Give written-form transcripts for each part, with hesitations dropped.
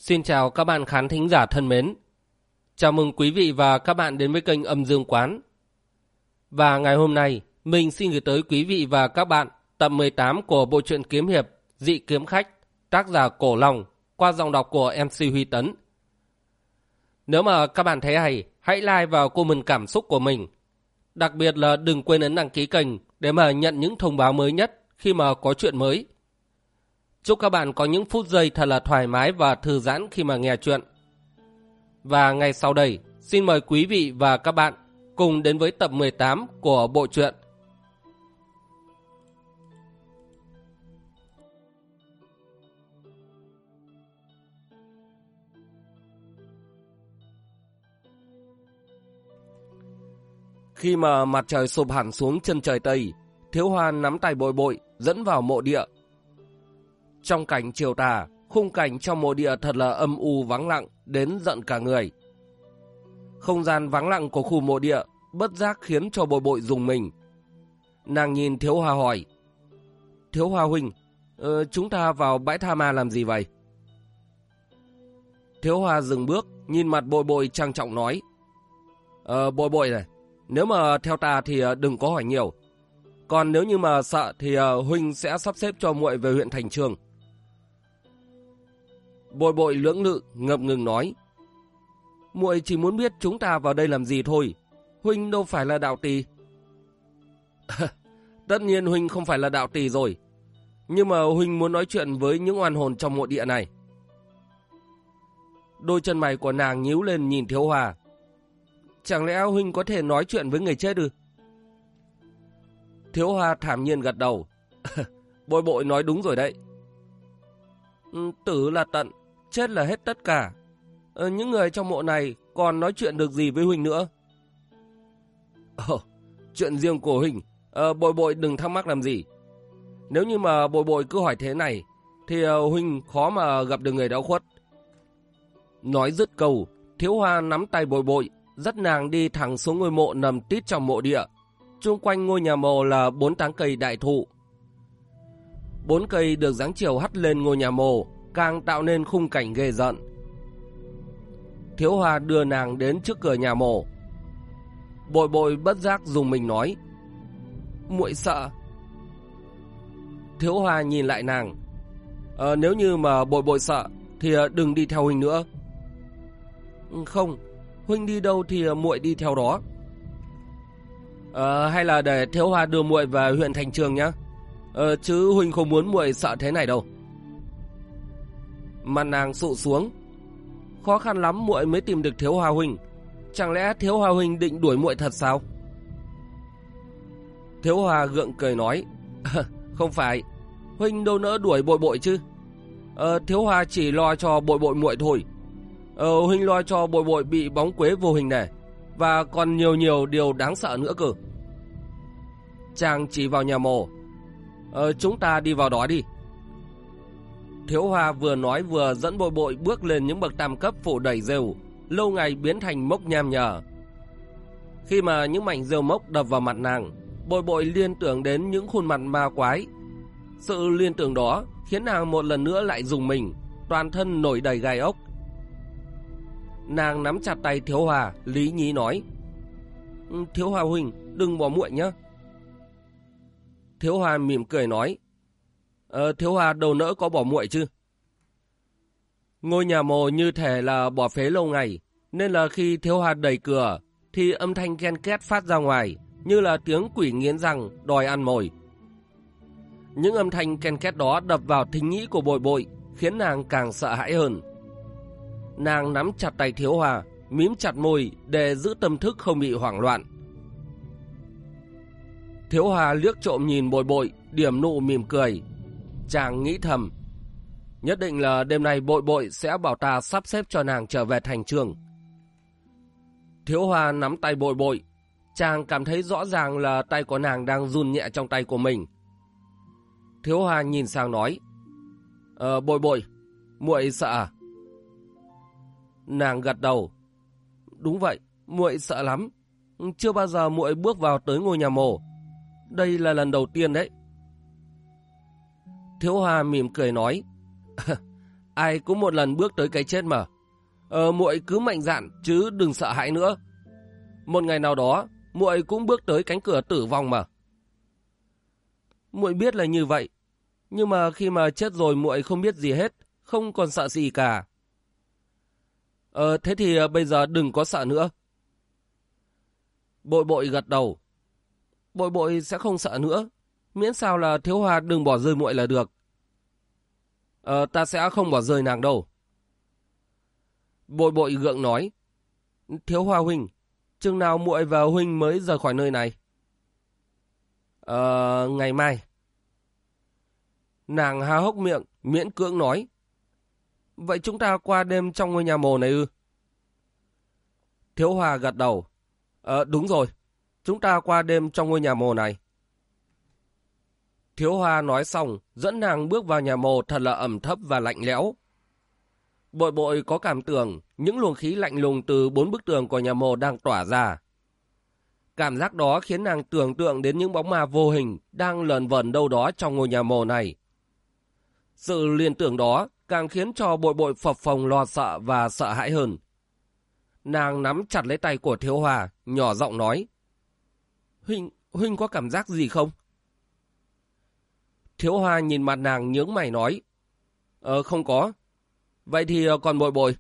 Xin chào các bạn khán thính giả thân mến. Chào mừng quý vị và các bạn đến với kênh Âm Dương Quán. Và ngày hôm nay, mình xin gửi tới quý vị và các bạn tập 18 của bộ truyện kiếm hiệp Dị Kiếm Khách, tác giả Cổ Long, qua giọng đọc của MC Huy Tấn. Nếu mà các bạn thấy hay, hãy like và comment cảm xúc của mình. Đặc biệt là đừng quên ấn đăng ký kênh để mà nhận những thông báo mới nhất khi mà có chuyện mới. Chúc các bạn có những phút giây thật là thoải mái và thư giãn khi mà nghe chuyện. Và ngay sau đây, xin mời quý vị và các bạn cùng đến với tập 18 của bộ truyện. Khi mà mặt trời sụp hẳn xuống chân trời Tây, Thiếu Hoa nắm tay Bội Bội dẫn vào mộ địa. Trong cảnh chiều tà, khung cảnh trong mộ địa thật là âm u vắng lặng đến giận cả người. Không gian vắng lặng của khu mộ địa bất giác khiến cho Bội Bội rùng mình. Nàng nhìn Thiếu Hoa hỏi: Thiếu Hoa huynh, chúng ta vào bãi tha ma làm gì vậy? Thiếu Hoa dừng bước, nhìn mặt Bội Bội trang trọng nói: Bội Bội này, nếu mà theo ta thì đừng có hỏi nhiều. Còn nếu như mà sợ thì huynh sẽ sắp xếp cho muội về huyện Thành Trường. Bội Bội lưỡng lự ngập ngừng nói: Muội chỉ muốn biết chúng ta vào đây làm gì thôi. Huynh đâu phải là đạo tỳ. Tất nhiên huynh không phải là đạo tỳ rồi. Nhưng mà huynh muốn nói chuyện với những oan hồn trong mộ địa này. Đôi chân mày của nàng nhíu lên nhìn Thiếu Hoa. Chẳng lẽ huynh có thể nói chuyện với người chết ư? Thiếu Hoa thản nhiên gật đầu. Bội Bội nói đúng rồi đấy. Tử là tận, chết là hết tất cả. Những người trong mộ này còn nói chuyện được gì với huynh nữa? Chuyện riêng của huynh, Bội Bội đừng thắc mắc làm gì. Nếu như mà Bội Bội cứ hỏi thế này thì huynh khó mà gặp được người đã khuất. Nói dứt câu, Thiếu Hoa nắm tay Bội Bội dắt nàng đi thẳng xuống ngôi mộ nằm tít trong mộ địa. Chung quanh ngôi nhà mồ là 4 tán cây đại thụ. 4 cây được giáng chiều hắt lên ngôi nhà mồ, càng tạo nên khung cảnh ghê rợn. Thiếu Hoa đưa nàng đến trước cửa nhà mồ. Bội Bội bất giác dùng mình nói: Muội sợ. Thiếu Hoa nhìn lại nàng: Nếu như mà Bội Bội sợ thì đừng đi theo huynh nữa. Không, huynh đi đâu thì muội đi theo đó. Hay là để Thiếu Hoa đưa muội về huyện Thành Trường nhá. Chứ huynh không muốn muội sợ thế này đâu. Mặt nàng sụ xuống. Khó khăn lắm muội mới tìm được Thiếu Hoa huynh. Chẳng lẽ Thiếu Hoa huynh định đuổi muội thật sao? Thiếu Hoa gượng cười nói: Không phải, huynh đâu nỡ đuổi Bội Bội chứ. Thiếu Hoa chỉ lo cho Bội Bội muội thôi. Huynh lo cho Bội Bội bị bóng quế vô hình này, và còn nhiều điều đáng sợ nữa cơ. Chàng chỉ vào nhà mồ: Chúng ta đi vào đó đi. Thiếu Hoa vừa nói vừa dẫn Bội Bội bước lên những bậc tam cấp phủ đầy rêu, lâu ngày biến thành mốc nham nhở. Khi mà những mảnh rêu mốc đập vào mặt nàng, Bội Bội liên tưởng đến những khuôn mặt ma quái. Sự liên tưởng đó khiến nàng một lần nữa lại rùng mình, toàn thân nổi đầy gai ốc. Nàng nắm chặt tay Thiếu Hoa, lý nhí nói: Thiếu Hoa huynh, đừng bỏ muội nhé. Thiếu Hoa mỉm cười nói: Thiếu Hoa đâu nỡ có bỏ muội chứ. Ngôi nhà mồ như thể là bỏ phế lâu ngày, nên là khi Thiếu Hoa đẩy cửa thì âm thanh ken két phát ra ngoài, như là tiếng quỷ nghiến răng đòi ăn mồi. Những âm thanh ken két đó đập vào thính nhĩ của Bội Bội, khiến nàng càng sợ hãi hơn. Nàng nắm chặt tay Thiếu Hoa, mím chặt môi để giữ tâm thức không bị hoảng loạn. Thiếu Hoa liếc trộm nhìn Bội Bội, điểm nụ mỉm cười. Chàng nghĩ thầm: nhất định là đêm nay Bội Bội sẽ bảo ta sắp xếp cho nàng trở về Thành Trường. Thiếu Hoa nắm tay Bội Bội, chàng cảm thấy rõ ràng là tay của nàng đang run nhẹ trong tay của mình. Thiếu Hoa nhìn sang nói: Bội Bội, muội sợ à? Nàng gật đầu: Đúng vậy, muội sợ lắm. Chưa bao giờ muội bước vào tới ngôi nhà mồ. Đây là lần đầu tiên đấy. Thiếu Hoa mỉm cười nói: ai cũng một lần bước tới cái chết mà. Muội cứ mạnh dạn chứ đừng sợ hãi nữa. Một ngày nào đó, muội cũng bước tới cánh cửa tử vong mà. Muội biết là như vậy, nhưng mà khi mà chết rồi muội không biết gì hết, không còn sợ gì cả. Thế thì bây giờ đừng có sợ nữa. Bội bội gật đầu. Bội bội sẽ không sợ nữa, miễn sao là Thiếu Hoa đừng bỏ rơi muội là được. Ta sẽ không bỏ rơi nàng đâu. Bội bội gượng nói. Thiếu Hoa huynh, chừng nào muội và huynh mới rời khỏi nơi này? Ngày mai. Nàng há hốc miệng, miễn cưỡng nói. Vậy chúng ta qua đêm trong ngôi nhà mồ này ư? Thiếu Hoa gật đầu. Đúng rồi, chúng ta qua đêm trong ngôi nhà mồ này. Thiếu Hoa nói xong, dẫn nàng bước vào nhà mồ thật là ẩm thấp và lạnh lẽo. Bội bội có cảm tưởng những luồng khí lạnh lùng từ 4 bức tường của nhà mồ đang tỏa ra. Cảm giác đó khiến nàng tưởng tượng đến những bóng ma vô hình đang lờn vờn đâu đó trong ngôi nhà mồ này. Sự liên tưởng đó càng khiến cho bội bội phập phồng lo sợ và sợ hãi hơn. Nàng nắm chặt lấy tay của Thiếu Hoa, nhỏ giọng nói. Huynh có cảm giác gì không? Thiếu Hoa nhìn mặt nàng nhướng mày nói. Không có. Vậy thì còn bội bội?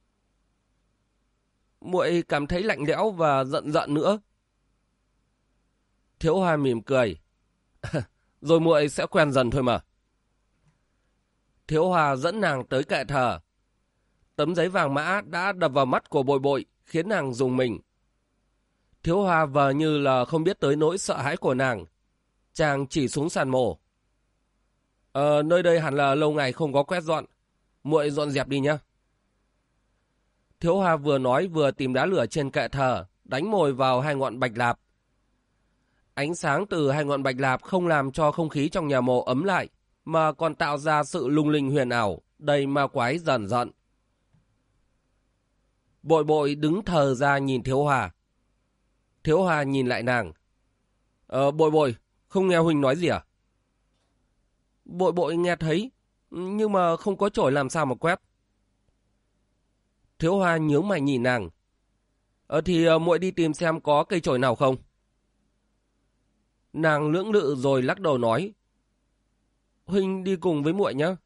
Muội cảm thấy lạnh lẽo và giận giận nữa. Thiếu Hoa mỉm cười. Rồi muội sẽ quen dần thôi mà. Thiếu Hoa dẫn nàng tới kệ thờ. Tấm giấy vàng mã đã đập vào mắt của bội bội, khiến nàng rùng mình. Thiếu Hoa vờ như là không biết tới nỗi sợ hãi của nàng. Chàng chỉ xuống sàn mổ. Nơi đây hẳn là lâu ngày không có quét dọn. Muội dọn dẹp đi nhá. Thiếu Hoa vừa nói vừa tìm đá lửa trên kệ thờ, đánh mồi vào 2 ngọn bạch lạp. Ánh sáng từ 2 ngọn bạch lạp không làm cho không khí trong nhà mồ ấm lại, mà còn tạo ra sự lung linh huyền ảo, đầy ma quái dần dần. Bội bội đứng thờ ra nhìn Thiếu Hoa. Thiếu Hoa nhìn lại nàng. Bội bội, không nghe huynh nói gì à? Bội bội nghe thấy, nhưng mà không có chổi làm sao mà quét. Thiếu Hoa nhướng mày nhìn nàng. Thì muội đi tìm xem có cây chổi nào không. Nàng lưỡng lự rồi lắc đầu nói. Huynh đi cùng với muội nhé.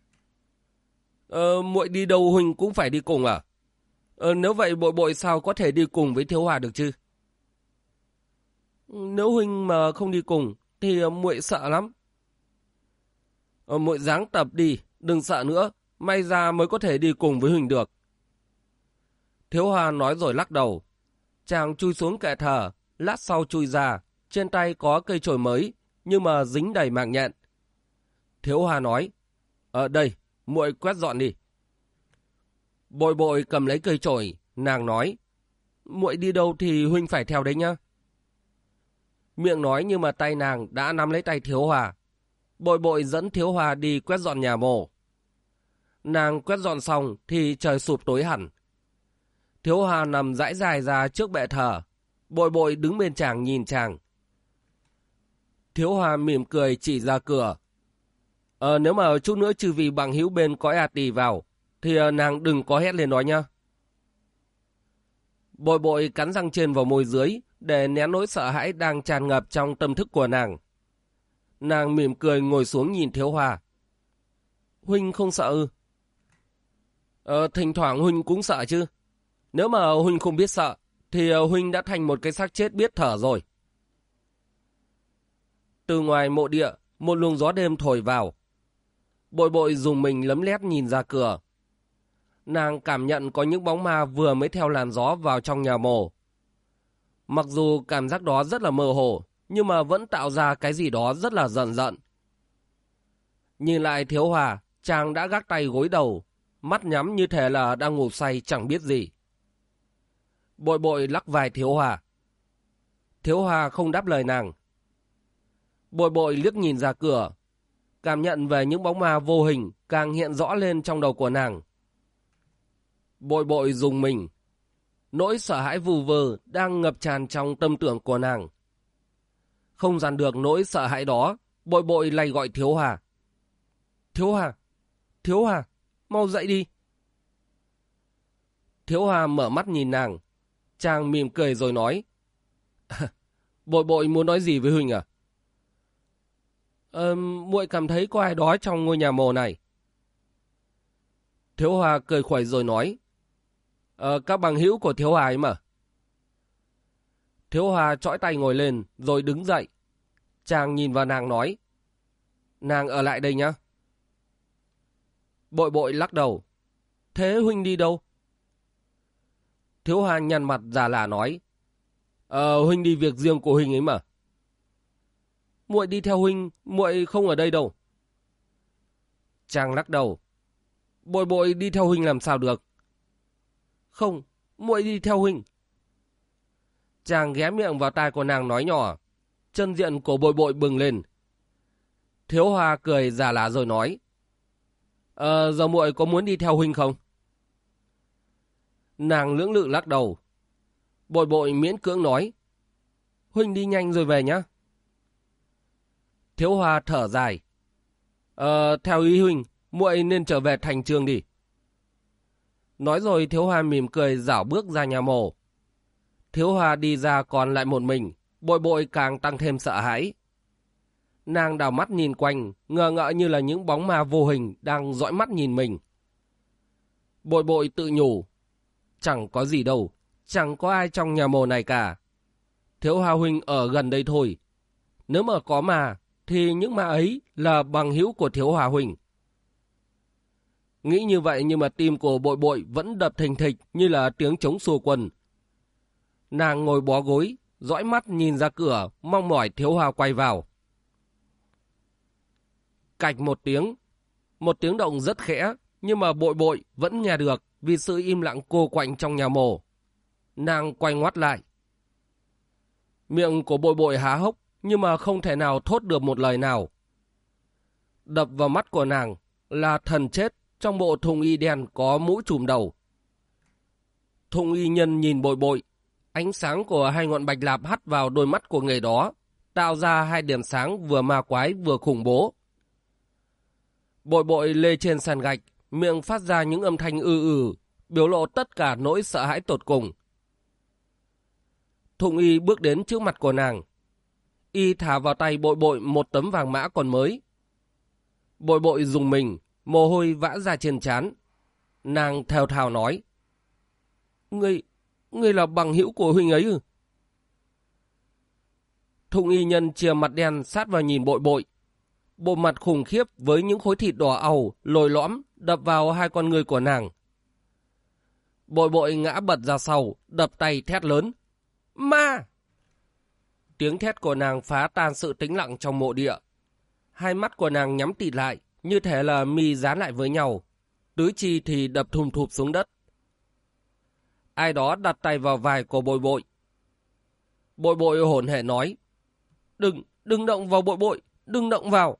Muội đi đâu huynh cũng phải đi cùng à? Nếu vậy bội bội sao có thể đi cùng với Thiếu Hoa được chứ? Nếu huynh mà không đi cùng thì muội sợ lắm. Muội ráng tập đi, đừng sợ nữa, may ra mới có thể đi cùng với huynh được. Thiếu Hoa nói rồi lắc đầu. Chàng chui xuống kệ thờ, lát sau chui ra, trên tay có cây chổi mới, nhưng mà dính đầy mạng nhện. Thiếu Hoa nói, đây, muội quét dọn đi. Bội bội cầm lấy cây chổi, nàng nói, muội đi đâu thì huynh phải theo đấy nhá. Miệng nói nhưng mà tay nàng đã nắm lấy tay Thiếu Hoa. Bội bội dẫn Thiếu Hoa đi quét dọn nhà mồ. Nàng quét dọn xong thì trời sụp tối hẳn. Thiếu Hoa nằm dãi dài ra trước bệ thờ. Bội bội đứng bên chàng nhìn chàng. Thiếu Hoa mỉm cười chỉ ra cửa. Nếu mà chút nữa trừ vì bằng hữu bên cõi A Tỳ vào, thì nàng đừng có hét lên nói nhá. Bội bội cắn răng trên vào môi dưới để nén nỗi sợ hãi đang tràn ngập trong tâm thức của nàng. Nàng mỉm cười ngồi xuống nhìn Thiếu Hoa. Huynh không sợ ư? Thỉnh thoảng huynh cũng sợ chứ. Nếu mà huynh không biết sợ, thì huynh đã thành một cái xác chết biết thở rồi. Từ ngoài mộ địa, một luồng gió đêm thổi vào. Bội bội dùng mình lấm lét nhìn ra cửa. Nàng cảm nhận có những bóng ma vừa mới theo làn gió vào trong nhà mồ. Mặc dù cảm giác đó rất là mơ hồ, nhưng mà vẫn tạo ra cái gì đó rất là giận giận. Nhìn lại Thiếu Hoa, chàng đã gác tay gối đầu, mắt nhắm như thể là đang ngủ say chẳng biết gì. Bội bội lắc vai Thiếu Hoa. Thiếu Hoa không đáp lời nàng. Bội bội liếc nhìn ra cửa, cảm nhận về những bóng ma vô hình càng hiện rõ lên trong đầu của nàng. Bội bội rùng mình. Nỗi sợ hãi vù vờ đang ngập tràn trong tâm tưởng của nàng. Không dằn được nỗi sợ hãi đó, bội bội lay gọi Thiếu Hoa. Thiếu Hoa! Thiếu Hoa! mau dậy đi. Thiếu Hoa mở mắt nhìn nàng. Chàng mỉm cười rồi nói. Bội bội muốn nói gì với huynh à? Muội cảm thấy có ai đó trong ngôi nhà mồ này. Thiếu Hoa cười khuẩy rồi nói. Các bằng hữu của Thiếu Hoa ấy mà. Thiếu Hoa chõi tay ngồi lên rồi đứng dậy. Chàng nhìn vào nàng nói. Nàng ở lại đây nhá. Bội bội lắc đầu. Thế huynh đi đâu? Thiếu Hoa nhăn mặt già lả nói. Huynh đi việc riêng của huynh ấy mà. Muội đi theo huynh, muội không ở đây đâu. Chàng lắc đầu. Bội bội đi theo huynh làm sao được? Không, muội đi theo huynh. Chàng ghé miệng vào tai của nàng nói nhỏ. Chân diện của bội bội bừng lên. Thiếu Hoa cười già lả rồi nói. Giờ muội có muốn đi theo huynh không? Nàng lưỡng lự lắc đầu. Bội bội miễn cưỡng nói. Huynh đi nhanh rồi về nhá. Thiếu Hoa thở dài. Theo ý huynh, muội nên trở về thành trường đi. Nói rồi Thiếu Hoa mỉm cười rảo bước ra nhà mồ. Thiếu Hoa đi ra còn lại một mình. Bội bội càng tăng thêm sợ hãi. Nàng đảo mắt nhìn quanh, ngờ ngợ như là những bóng ma vô hình đang dõi mắt nhìn mình. Bội bội tự nhủ. Chẳng có gì đâu, chẳng có ai trong nhà mồ này cả. Thiếu Hoa huynh ở gần đây thôi. Nếu mà có ma, thì những ma ấy là bằng hữu của Thiếu Hoa huynh. Nghĩ như vậy nhưng mà tim của bội bội vẫn đập thình thịch như là tiếng trống xua quân. Nàng ngồi bó gối, dõi mắt nhìn ra cửa, mong mỏi Thiếu Hoa quay vào. Cạch một tiếng động rất khẽ, nhưng mà bội bội vẫn nghe được vì sự im lặng cô quạnh trong nhà mồ. Nàng quay ngoắt lại. Miệng của bội bội há hốc, nhưng mà không thể nào thốt được một lời nào. Đập vào mắt của nàng là thần chết trong bộ thùng y đen có mũ trùm đầu. Thùng y nhân nhìn bội bội, ánh sáng của hai ngọn bạch lạp hắt vào đôi mắt của người đó, tạo ra hai điểm sáng vừa ma quái vừa khủng bố. Bội bội lê trên sàn gạch, miệng phát ra những âm thanh biểu lộ tất cả nỗi sợ hãi tột cùng. Thùng y bước đến trước mặt của nàng. Y thả vào tay bội bội một tấm vàng mã còn mới. Bội bội rùng mình, mồ hôi vã ra trên trán. Nàng thều thào nói. Ngươi là bằng hữu của huynh ấy ư? Thùng y nhân chìa mặt đen sát vào nhìn bội bội. Bộ mặt khủng khiếp với những khối thịt đỏ àu, lồi lõm, đập vào hai con người của nàng. Bội bội ngã bật ra sau, đập tay thét lớn. Ma! Tiếng thét của nàng phá tan sự tĩnh lặng trong mộ địa. Hai mắt của nàng nhắm tịt lại, như thể là mi dán lại với nhau. Tứ chi thì đập thùm thụp xuống đất. Ai đó đặt tay vào vai của bội bội. Bội bội hổn hển nói. Đừng động vào bội bội, đừng động vào.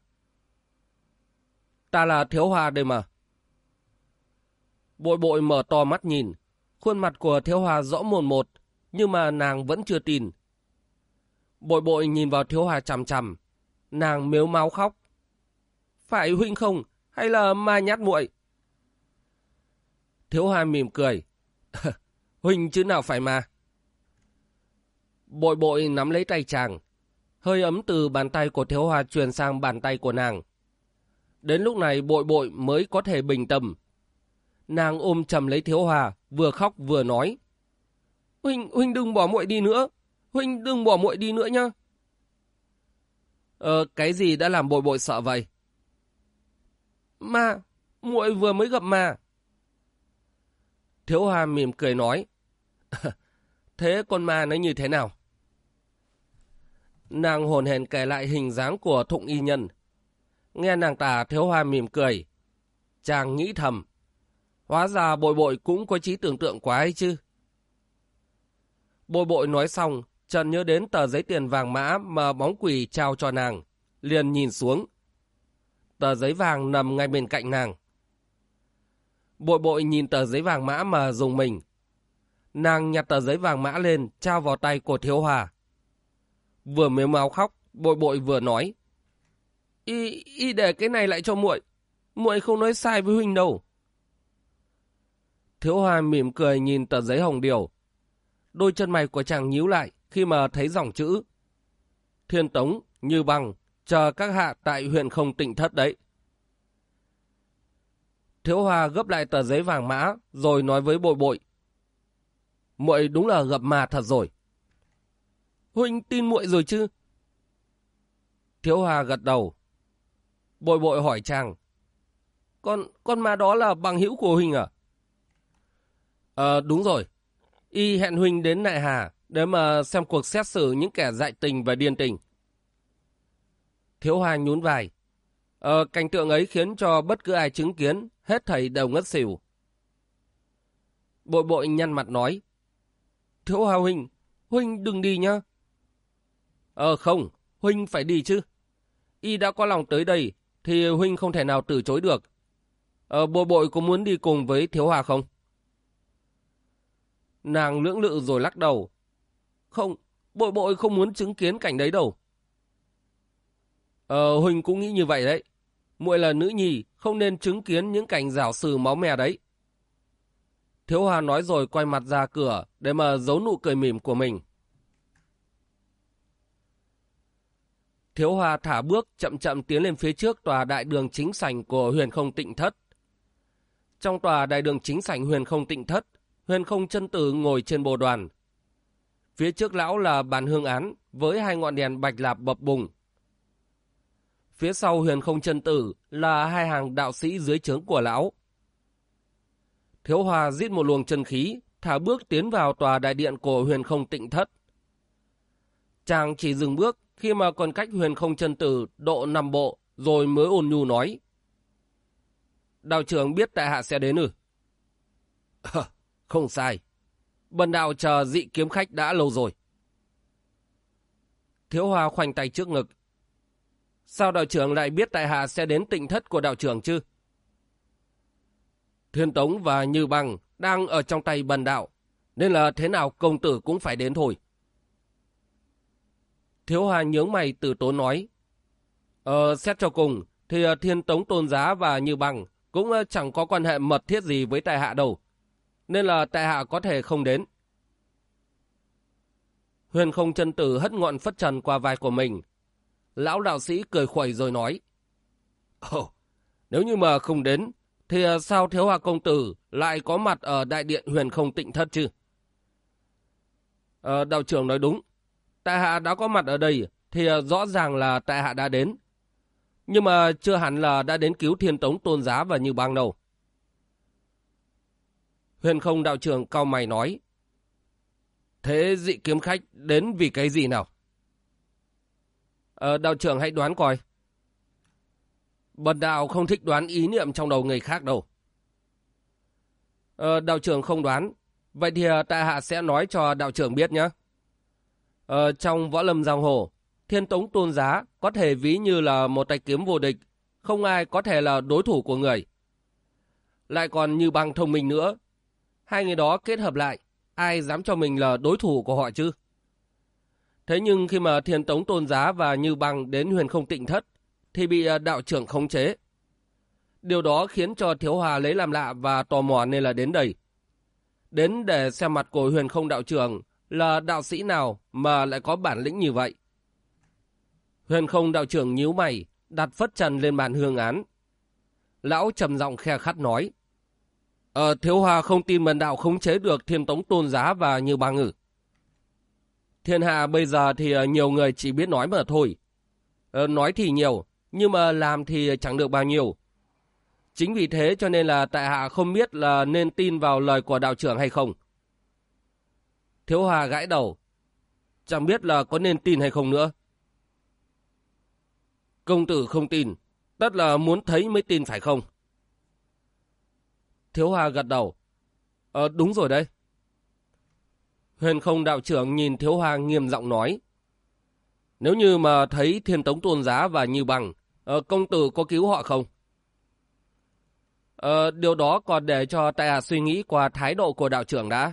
Ta là Thiếu Hoa đây mà. Bội bội mở to mắt nhìn. Khuôn mặt của Thiếu Hoa rõ mồn một, nhưng mà nàng vẫn chưa tin. Bội bội nhìn vào Thiếu Hoa chằm chằm. Nàng mếu máo khóc. Phải huynh không? Hay là ma nhát muội? Thiếu Hoa mỉm cười. Huynh chứ nào phải ma. Bội bội nắm lấy tay chàng. Hơi ấm từ bàn tay của Thiếu Hoa truyền sang bàn tay của nàng. Đến lúc này bội bội mới có thể bình tâm. Nàng ôm chầm lấy Thiếu Hoa, vừa khóc vừa nói. Huynh đừng bỏ muội đi nữa. Huynh đừng bỏ muội đi nữa nhá. Cái gì đã làm bội bội sợ vậy? Ma, muội vừa mới gặp ma. Thiếu Hoa mỉm cười nói. Thế con ma nó như thế nào? Nàng hồn hển kể lại hình dáng của Thụng y nhân. Nghe nàng tả, Thiếu Hoa mỉm cười. Chàng nghĩ thầm. Hóa ra bội bội cũng có trí tưởng tượng quá ấy chứ. Bội bội nói xong, chợt nhớ đến tờ giấy tiền vàng mã mà bóng quỷ trao cho nàng. Liền nhìn xuống. Tờ giấy vàng nằm ngay bên cạnh nàng. Bội bội nhìn tờ giấy vàng mã mà rùng mình. Nàng nhặt tờ giấy vàng mã lên, trao vào tay của Thiếu Hoa. Vừa mếu máo khóc, bội bội vừa nói. Y để cái này lại cho muội. Muội không nói sai với huynh đâu. Thiếu Hoa mỉm cười nhìn tờ giấy hồng điều. Đôi chân mày của chàng nhíu lại khi mà thấy dòng chữ Thiên Tống, Như Băng, chờ các hạ tại huyện Không Tịnh Thất đấy. Thiếu Hoa gấp lại tờ giấy vàng mã rồi nói với Bội Bội. Muội đúng là gặp ma thật rồi. Huynh tin muội rồi chứ? Thiếu Hoa gật đầu. Bội Bội hỏi chàng. Con ma đó là bằng hữu của huynh à? Đúng rồi. Y hẹn huynh đến Nại Hà để mà xem cuộc xét xử những kẻ dại tình và điên tình. Thiếu Hoa nhún vai. Cảnh tượng ấy khiến cho bất cứ ai chứng kiến, hết thảy đều ngất xỉu. Bội Bội nhăn mặt nói. Thiếu Hoa huynh đừng đi nhá. Không, huynh phải đi chứ. Y đã có lòng tới đây, thì huynh không thể nào từ chối được. Bội Bội có muốn đi cùng với Thiếu Hoa không? Nàng lưỡng lự rồi lắc đầu. Không, Bội Bội không muốn chứng kiến cảnh đấy đâu. Huynh cũng nghĩ như vậy đấy. Muội là nữ nhi, không nên chứng kiến những cảnh giảo sử máu me đấy. Thiếu Hoa nói rồi quay mặt ra cửa để mà giấu nụ cười mỉm của mình. Thiếu Hoa thả bước chậm chậm tiến lên phía trước tòa đại đường chính sảnh của Huyền Không Tịnh Thất. Trong tòa đại đường chính sảnh Huyền Không Tịnh Thất, Huyền Không Chân Tử ngồi trên bồ đoàn. Phía trước lão là bàn hương án với 2 ngọn đèn bạch lạp bập bùng. Phía sau Huyền Không Chân Tử là 2 hàng đạo sĩ dưới trướng của lão. Thiếu Hoa rít một luồng chân khí, thả bước tiến vào tòa đại điện của Huyền Không Tịnh Thất. Chàng chỉ dừng bước khi mà còn cách Huyền Không Chân Tử độ 5 bộ, rồi mới ôn nhu nói. Đạo trưởng biết tại hạ sẽ đến ư? Không sai. Bần đạo chờ dị kiếm khách đã lâu rồi. Thiếu Hoa khoanh tay trước ngực. Sao đạo trưởng lại biết tại hạ sẽ đến Tịnh Thất của đạo trưởng chứ? Thiên Tống và Như Băng đang ở trong tay bần đạo, nên là thế nào công tử cũng phải đến thôi. Thiếu Hoa nhướng mày từ tốn nói. Xét cho cùng thì Thiên Tống Tôn Giá và Như Băng cũng chẳng có quan hệ mật thiết gì với tại hạ đâu, nên là tại hạ có thể không đến. Huyền Không Chân Tử hất ngọn phất trần qua vai của mình. Lão đạo sĩ cười khuẩy rồi nói. Nếu như mà không đến, thì sao Thiếu Hoa công tử lại có mặt ở đại điện Huyền Không Tịnh Thất chứ? Đạo trưởng nói đúng. Tại hạ đã có mặt ở đây thì rõ ràng là tại hạ đã đến. Nhưng mà chưa hẳn là đã đến cứu Thiên Tống Tôn Giá và Như Băng đâu. Huyền Không đạo trưởng cau mày nói. Thế dị kiếm khách đến vì cái gì nào? Đạo trưởng hãy đoán coi. Bần đạo không thích đoán ý niệm trong đầu người khác đâu. Đạo trưởng không đoán. Vậy thì tại hạ sẽ nói cho đạo trưởng biết nhé. Trong võ lâm giang hồ, Thiên Tống Tôn Giá có thể ví như là một tay kiếm vô địch, không ai có thể là đối thủ của người. Lại còn Như Băng thông minh nữa. 2 người đó kết hợp lại, ai dám cho mình là đối thủ của họ chứ? Thế nhưng khi mà Thiên Tống Tôn Giá và Như Băng đến Huyền Không Tịnh Thất, thì bị đạo trưởng khống chế. Điều đó khiến cho Thiếu Hoa lấy làm lạ và tò mò nên là đến đây. Đến để xem mặt của Huyền Không đạo trưởng là đạo sĩ nào mà lại có bản lĩnh như vậy. Huyền Không đạo trưởng nhíu mày, đặt phất trần lên bàn hương án. Lão trầm giọng khe khắt nói. Thiếu Hoa không tin bần đạo khống chế được Thiên Tống Tôn Giá và Như Băng ư? Thiên hạ bây giờ thì nhiều người chỉ biết nói mà thôi. Nói thì nhiều, nhưng mà làm thì chẳng được bao nhiêu. Chính vì thế cho nên là tại hạ không biết là nên tin vào lời của đạo trưởng hay không. Thiếu Hoa gãi đầu. Chẳng biết là có nên tin hay không nữa. Công tử không tin, tất là muốn thấy mới tin phải không? Thiếu Hoa gật đầu. Đúng rồi đấy. Huyền Không đạo trưởng nhìn Thiếu Hoa nghiêm giọng nói. Nếu như mà thấy Thiên Tống Tôn Giá và Như Băng, công tử có cứu họ không? Điều đó còn để cho tại hạ suy nghĩ qua thái độ của đạo trưởng đã.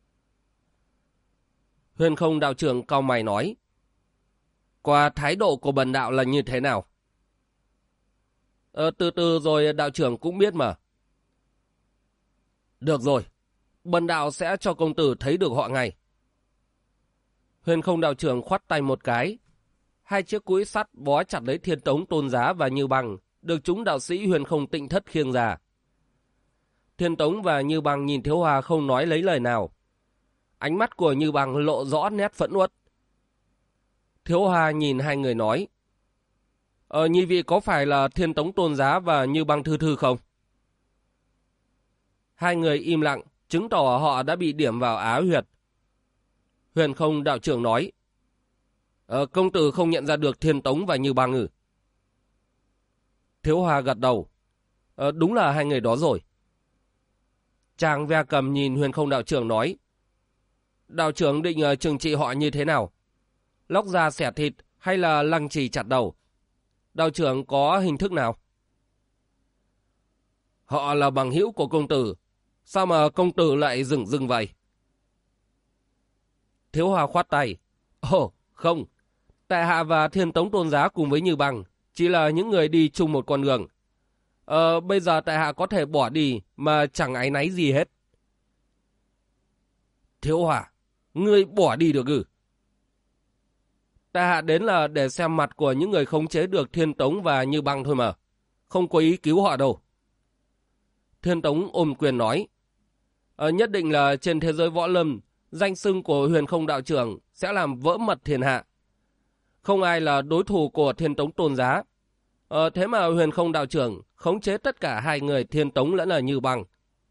Huyền Không đạo trưởng cau mày nói. Qua thái độ của bần đạo là như thế nào? Từ từ rồi đạo trưởng cũng biết mà. Được rồi, bần đạo sẽ cho công tử thấy được họ ngay. Huyền Không đạo trưởng khoát tay một cái. Hai chiếc cũi sắt bó chặt lấy Thiên Tống Tôn Giá và Như Bằng được chúng đạo sĩ Huyền Không Tịnh Thất khiêng ra. Thiên Tống và Như Bằng nhìn Thiếu Hòa không nói lấy lời nào. Ánh mắt của Như Bằng lộ rõ nét phẫn uất. Thiếu Hòa nhìn hai người nói: Nhị vị có phải là Thiên Tống Tôn Giá và Như Bằng Thư Thư không? Hai người im lặng, chứng tỏ họ đã bị điểm vào á huyệt. Huyền Không đạo trưởng nói: Công tử không nhận ra được Thiên Tống và Như Bằng ư? Thiếu Hòa gật đầu: Đúng là hai người đó rồi. Chàng ve cầm nhìn Huyền Không đạo trưởng nói: Đạo trưởng định trừng trị họ như thế nào? Lóc da xẻ thịt hay là lăng trì chặt đầu? Đạo trưởng có hình thức nào? Họ là bằng hữu của công tử. Sao mà công tử lại dừng dừng vậy? Thiếu Hòa khoát tay: Không. Tại hạ và Thiên Tống Tôn Giá cùng với Như Bằng chỉ là những người đi chung một con đường. Bây giờ tại hạ có thể bỏ đi mà chẳng áy náy gì hết. Thiếu Hòa, ngươi bỏ đi được ư? Tại hạ đến là để xem mặt của những người khống chế được Thiên Tống và Như Bằng thôi mà. Không có ý cứu họ đâu. Thiên Tống ôm quyền nói: Nhất định là trên thế giới võ lâm, danh xưng của Huyền Không đạo trưởng sẽ làm vỡ mật thiên hạ. Không ai là đối thủ của Thiên Tống Tôn Giá. Thế mà Huyền Không đạo trưởng khống chế tất cả hai người Thiên Tống lẫn là Như Bằng.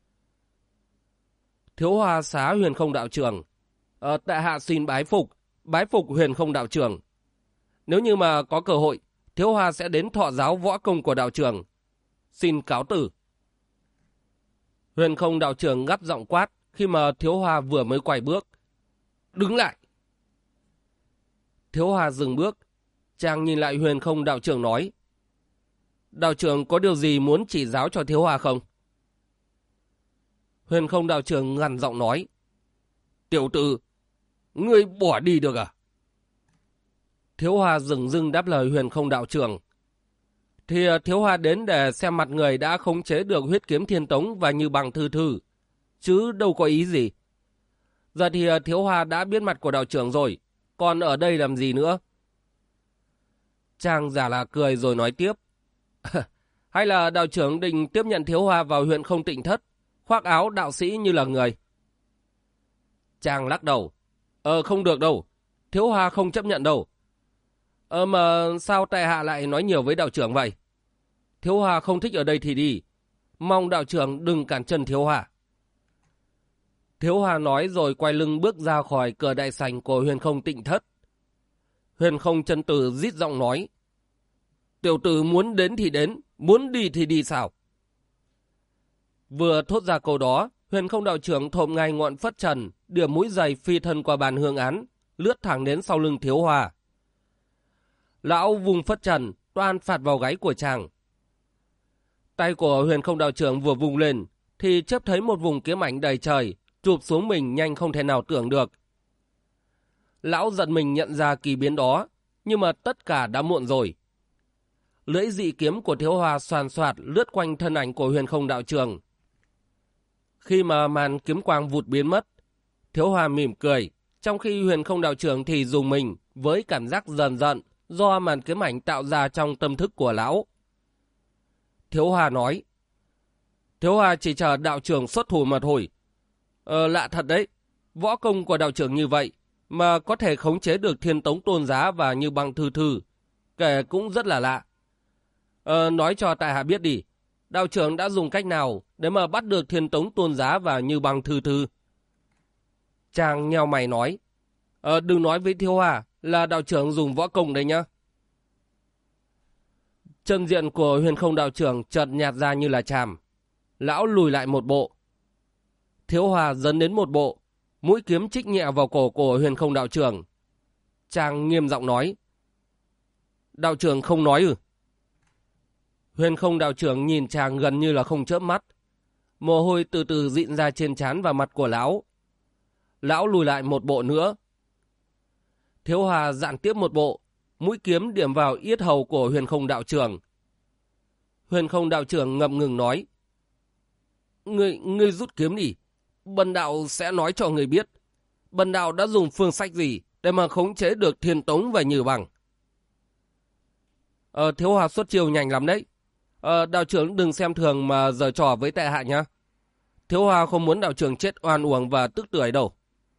Thiếu Hòa xá Huyền Không đạo trưởng: Tại hạ xin bái phục Huyền Không đạo trưởng. Nếu như mà có cơ hội, Thiếu Hòa sẽ đến thọ giáo võ công của đạo trưởng. Xin cáo từ. Huyền Không đạo trưởng gắt giọng quát khi mà Thiếu Hòa vừa mới quay bước: Đứng lại! Thiếu Hòa dừng bước. Chàng nhìn lại Huyền Không đạo trưởng nói: Đạo trưởng có điều gì muốn chỉ giáo cho Thiếu Hòa không? Huyền Không đạo trưởng gằn giọng nói: Tiểu tử, ngươi bỏ đi được à? Thiếu Hòa dừng dưng đáp lời Huyền Không đạo trưởng: Thì Thiếu Hòa đến để xem mặt người đã khống chế được huyết kiếm Thiên Tống và Như Bằng Thư Thư, chứ đâu có ý gì. Giờ thì Thiếu Hòa đã biết mặt của đạo trưởng rồi, còn ở đây làm gì nữa? Chàng giả là cười rồi nói tiếp: Hay là đạo trưởng định tiếp nhận Thiếu Hòa vào huyện Không Tịnh Thất, khoác áo đạo sĩ như là người? Chàng lắc đầu: Không được đâu, Thiếu Hòa không chấp nhận đâu. Mà sao tại hạ lại nói nhiều với đạo trưởng vậy? Thiếu Hòa không thích ở đây thì đi, mong đạo trưởng đừng cản chân Thiếu Hòa. Thiếu Hòa nói rồi quay lưng bước ra khỏi cửa đại sảnh của Huyền Không Tịnh Thất. Huyền Không chân tử rít giọng nói: Tiểu tử muốn đến thì đến, muốn đi thì đi sao? Vừa thốt ra câu đó, Huyền Không đạo trưởng thộm ngay ngọn phất trần, điểm mũi giày phi thân qua bàn hương án, lướt thẳng đến sau lưng Thiếu Hòa. Lão vùng phất trần, toan phạt vào gáy của chàng. Tay của Huyền Không đạo trưởng vừa vùng lên, thì chớp thấy một vùng kiếm ảnh đầy trời, chụp xuống mình nhanh không thể nào tưởng được. Lão giận mình nhận ra kỳ biến đó, nhưng mà tất cả đã muộn rồi. Lưỡi dị kiếm của Thiếu Hòa xoàn xoạt lướt quanh thân ảnh của Huyền Không đạo trưởng. Khi mà màn kiếm quang vụt biến mất, Thiếu Hòa mỉm cười, trong khi Huyền Không đạo trưởng thì dùng mình với cảm giác dần giận do màn kiếm ảnh tạo ra trong tâm thức của lão. Thiếu Hòa nói: Thiếu Hòa chỉ chờ đạo trưởng xuất thủ mà thôi. Lạ thật đấy, võ công của đạo trưởng như vậy mà có thể khống chế được Thiên Tống Tôn Giá và Như Bằng Thư Thư, kể cũng rất là lạ. Nói cho tại hạ biết đi, đạo trưởng đã dùng cách nào để mà bắt được Thiên Tống Tôn Giá và Như Bằng Thư Thư? Chàng nheo mày nói: Đừng nói với Thiếu Hòa là đạo trưởng dùng võ công đấy nhá. Chân diện của Huyền Không đạo trưởng chợt nhạt ra như là chàm. Lão lùi lại một bộ. Thiếu Hòa dấn đến một bộ, mũi kiếm chích nhẹ vào cổ của Huyền Không đạo trưởng. Chàng nghiêm giọng nói: Đạo trưởng không nói ư? Huyền Không đạo trưởng nhìn chàng gần như là không chớp mắt. Mồ hôi từ từ dịn ra trên trán và mặt của lão. Lão lùi lại một bộ nữa. Thiếu Hòa dạn tiếp một bộ, mũi kiếm điểm vào yết hầu của Huyền Không đạo trưởng. Huyền Không đạo trưởng ngập ngừng nói: Ngươi rút kiếm đi. Bần đạo sẽ nói cho ngươi biết. Bần đạo đã dùng phương sách gì để mà khống chế được Thiên Tống và Như Bằng. Thiếu Hòa xuất chiêu nhanh lắm đấy. Đạo trưởng đừng xem thường mà giở trò với tại hạ nhá. Thiếu Hòa không muốn đạo trưởng chết oan uổng và tức tưởi đâu.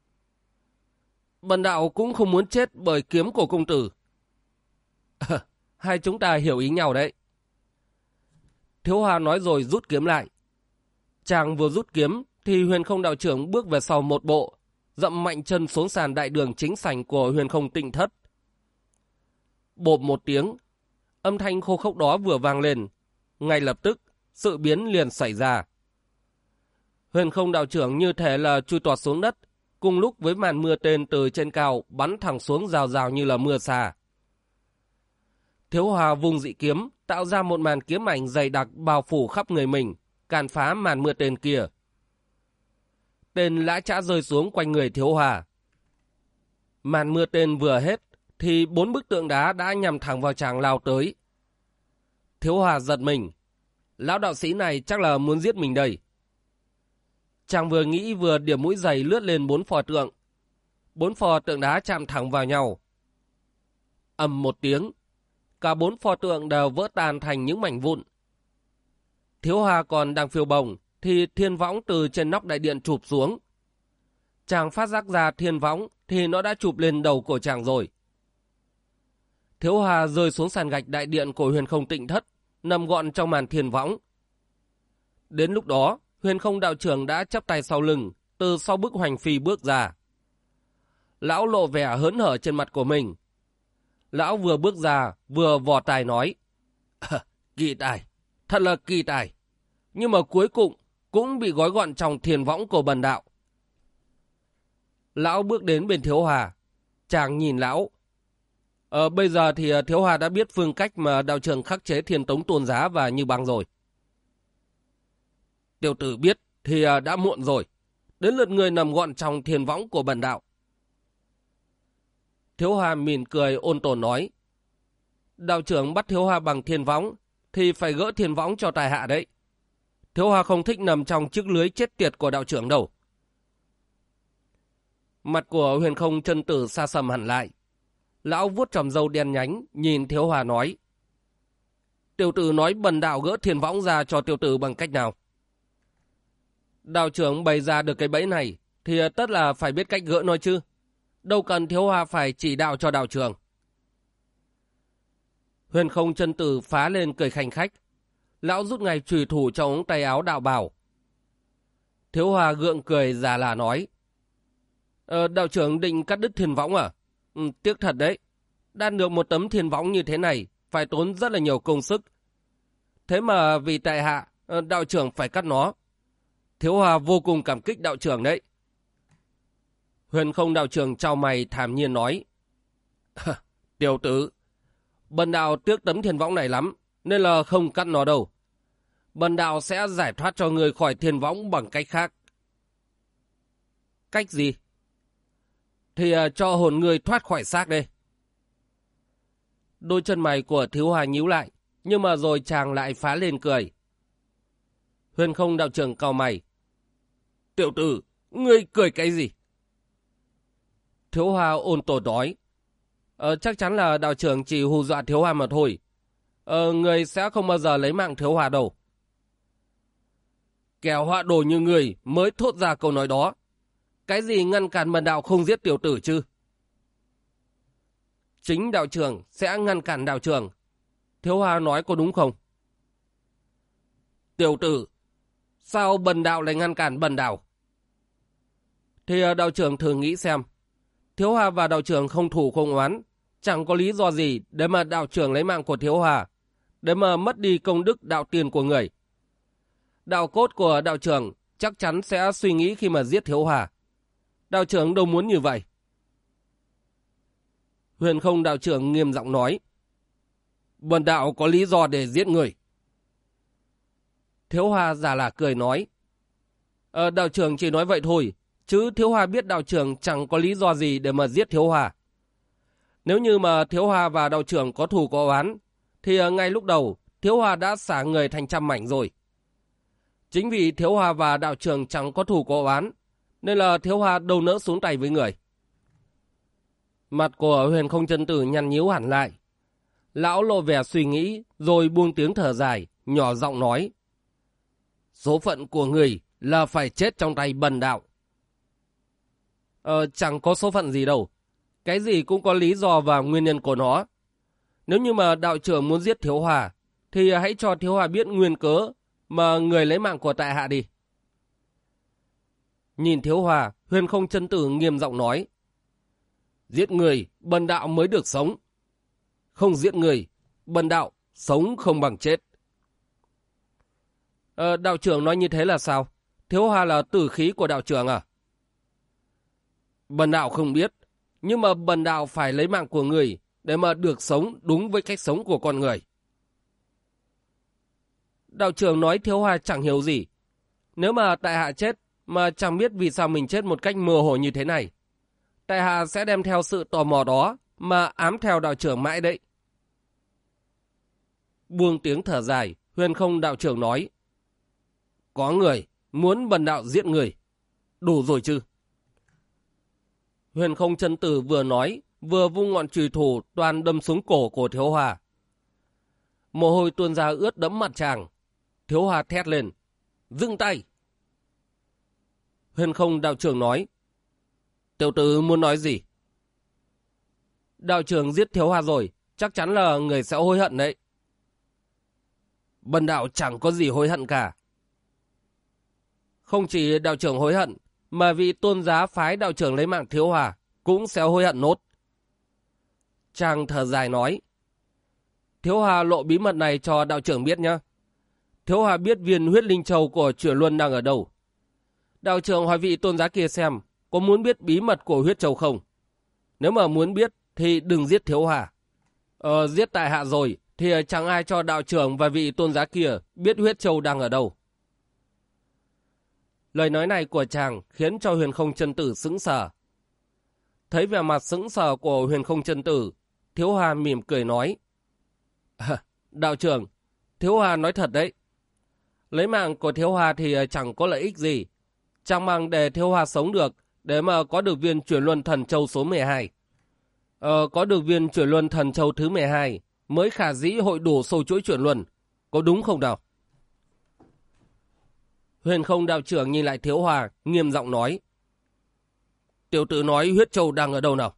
Bần đạo cũng không muốn chết bởi kiếm của công tử. Hai chúng ta hiểu ý nhau đấy. Thiếu Hòa nói rồi rút kiếm lại. Chàng vừa rút kiếm thì Huyền Không đạo trưởng bước về sau một bộ, dậm mạnh chân xuống sàn đại đường chính sảnh của Huyền Không Tịnh Thất. Bộp một tiếng, âm thanh khô khốc đó vừa vang lên, ngay lập tức sự biến liền xảy ra. Huyền Không đạo trưởng như thể là chui tọt xuống đất, cùng lúc với màn mưa tên từ trên cao bắn thẳng xuống rào rào như là mưa xa. Thiếu Hòa vùng dị kiếm, tạo ra một màn kiếm ảnh dày đặc bao phủ khắp người mình, càn phá màn mưa tên kia. Tên lã chã rơi xuống quanh người Thiếu Hòa. Màn mưa tên vừa hết, thì 4 bức tượng đá đã nhằm thẳng vào chàng lao tới. Thiếu Hòa giật mình. Lão đạo sĩ này chắc là muốn giết mình đây. Chàng vừa nghĩ vừa điểm mũi giày lướt lên 4 pho tượng. 4 pho tượng đá chạm thẳng vào nhau. Ầm một tiếng, cả 4 pho tượng đều vỡ tan thành những mảnh vụn. Thiếu Hòa còn đang phiêu bồng thì thiên võng từ trên nóc đại điện chụp xuống. Chàng phát giác ra thiên võng thì nó đã chụp lên đầu của chàng rồi. Thiếu Hòa rơi xuống sàn gạch đại điện của Huyền Không Tịnh Thất, nằm gọn trong màn thiên võng. Đến lúc đó, Huyền Không đạo trưởng đã chắp tay sau lưng, từ sau bức hoành phi bước ra. Lão lộ vẻ hớn hở trên mặt của mình. Lão vừa bước ra, vừa vò tài nói: Kỳ tài, thật là kỳ tài. Nhưng mà cuối cùng cũng bị gói gọn trong thiên võng của bần đạo. Lão bước đến bên Thiếu Hòa. Chàng nhìn lão. Bây giờ thì Thiếu Hòa đã biết phương cách mà đạo trưởng khắc chế Thiên Tống Tôn Giá và Như Băng rồi. Tiểu tử biết thì đã muộn rồi. Đến lượt người nằm gọn trong thiên võng của bần đạo. Thiếu Hòa mỉm cười ôn tồn nói: Đạo trưởng bắt Thiếu Hòa bằng thiên võng thì phải gỡ thiên võng cho tài hạ đấy. Thiếu Hòa không thích nằm trong chiếc lưới chết tiệt của đạo trưởng đâu. Mặt của Huyền Không chân tử xa sầm hẳn lại. Lão vuốt tròm râu đen nhánh, nhìn Thiếu Hòa nói: Tiểu tử nói bần đạo gỡ thiên võng ra cho tiểu tử bằng cách nào? Đạo trưởng bày ra được cái bẫy này thì tất là phải biết cách gỡ nói chứ. Đâu cần Thiếu Hòa phải chỉ đạo cho đạo trưởng. Huyền Không chân tử phá lên cười khanh khách. Lão rút ngay chùy thủ trong ống tay áo đạo bào. Thiếu Hòa gượng cười già là nói: Đạo trưởng định cắt đứt thiên võng à? Tiếc thật đấy. Đan được một tấm thiên võng như thế này phải tốn rất là nhiều công sức. Thế mà vì tại hạ, đạo trưởng phải cắt nó. Thiếu Hòa vô cùng cảm kích đạo trưởng đấy. Huyền Không đạo trưởng chau mày thản nhiên nói: Tiểu tử, bần đạo tiếc tấm thiên võng này lắm, nên là không cắt nó đâu. Bần đạo sẽ giải thoát cho người khỏi thiên võng bằng cách khác. Cách gì? Thì cho hồn người thoát khỏi xác đây. Đôi chân mày của Thiếu Hòa nhíu lại, nhưng mà rồi chàng lại phá lên cười. Huyền Không đạo trưởng cau mày: Tiểu tử, ngươi cười cái gì? Thiếu Hòa ôn tồn nói: Chắc chắn là đạo trưởng chỉ hù dọa Thiếu Hòa mà thôi. Người sẽ không bao giờ lấy mạng Thiếu Hòa đâu. Kẻ họa đồ như người mới thốt ra câu nói đó. Cái gì ngăn cản bần đạo không giết tiểu tử chứ? Chính đạo trưởng sẽ ngăn cản đạo trưởng. Thiếu Hòa nói có đúng không? Tiểu tử, sao bần đạo lại ngăn cản bần đạo? Thì đạo trưởng thử nghĩ xem. Thiếu Hòa và đạo trưởng không thù không oán, chẳng có lý do gì để mà đạo trưởng lấy mạng của Thiếu Hòa, để mà mất đi công đức đạo tiền của người. Đạo cốt của đạo trưởng chắc chắn sẽ suy nghĩ khi mà giết Thiếu Hòa. Đạo trưởng đâu muốn như vậy. Huyền Không đạo trưởng nghiêm giọng nói: Bần đạo có lý do để giết người. Thiếu Hòa giả là cười nói: Đạo trưởng chỉ nói vậy thôi, chứ Thiếu Hòa biết đạo trưởng chẳng có lý do gì để mà giết Thiếu Hòa. Nếu như mà Thiếu Hòa và đạo trưởng có thù có oán, thì ngay lúc đầu Thiếu Hòa đã xả người thành trăm mảnh rồi. Chính vì Thiếu Hòa và đạo trưởng chẳng có thù có oán, nên là Thiếu Hòa đâu nỡ xuống tay với người. Mặt của Huyền Không Chân Tử nhăn nhíu hẳn lại. Lão lộ vẻ suy nghĩ, rồi buông tiếng thở dài, nhỏ giọng nói. Số phận của người là phải chết trong tay bần đạo. Chẳng có số phận gì đâu. Cái gì cũng có lý do và nguyên nhân của nó. Nếu như mà đạo trưởng muốn giết Thiếu Hòa, thì hãy cho Thiếu Hòa biết nguyên cớ mà người lấy mạng của tại hạ đi. Nhìn Thiếu Hòa, Huyền Không Chân Tử nghiêm giọng nói. Giết người, bần đạo mới được sống. Không giết người, bần đạo sống không bằng chết. Đạo trưởng nói như thế là sao? Thiếu Hòa là tử khí của đạo trưởng à? Bần đạo không biết, nhưng mà bần đạo phải lấy mạng của người để mà được sống đúng với cách sống của con người. Đạo trưởng nói Thiếu Hòa chẳng hiểu gì. Nếu mà tại hạ chết mà chẳng biết vì sao mình chết một cách mơ hồ như thế này, tại hạ sẽ đem theo sự tò mò đó mà ám theo đạo trưởng mãi đấy. Buông tiếng thở dài, Huyền Không đạo trưởng nói. Có người muốn bần đạo giết người. Đủ rồi chứ? Huyền Không Chân Tử vừa nói, vừa vung ngọn chùy thủ toàn đâm xuống cổ của Thiếu Hòa. Mồ hôi tuôn ra ướt đẫm mặt chàng. Thiếu Hòa thét lên. Dừng tay! Huyền Không đạo trưởng nói. Tiểu tử muốn nói gì? Đạo trưởng giết Thiếu Hòa rồi, chắc chắn là người sẽ hối hận đấy. Bần đạo chẳng có gì hối hận cả. Không chỉ đạo trưởng hối hận, mà vị tôn giá phái đạo trưởng lấy mạng Thiếu Hòa cũng sẽ hối hận nốt. Chàng thở dài nói. Thiếu Hòa lộ bí mật này cho đạo trưởng biết nhé. Thiếu Hòa biết viên huyết linh châu của Chuyển Luân đang ở đâu. Đạo trưởng hỏi vị tôn giá kia xem có muốn biết bí mật của huyết châu không. Nếu mà muốn biết thì đừng giết Thiếu Hòa. Giết tại hạ rồi thì chẳng ai cho đạo trưởng và vị tôn giá kia biết huyết châu đang ở đâu. Lời nói này của chàng khiến cho Huyền Không Chân Tử sững sờ. Thấy vẻ mặt sững sờ của Huyền Không Chân Tử, Thiếu Hòa mỉm cười nói. Đạo trưởng, Thiếu Hòa nói thật đấy. Lấy mạng của Thiếu Hòa thì chẳng có lợi ích gì. Chẳng bằng để Thiếu Hòa sống được để mà có được viên Chuyển Luân Thần Châu số 12. Có được viên Chuyển Luân Thần Châu thứ 12 mới khả dĩ hội đủ sâu chuỗi chuyển luân. Có đúng không nào? Huyền Không đạo trưởng nhìn lại Thiếu Hòa, nghiêm giọng nói. Tiểu tử nói huyết châu đang ở đâu nào?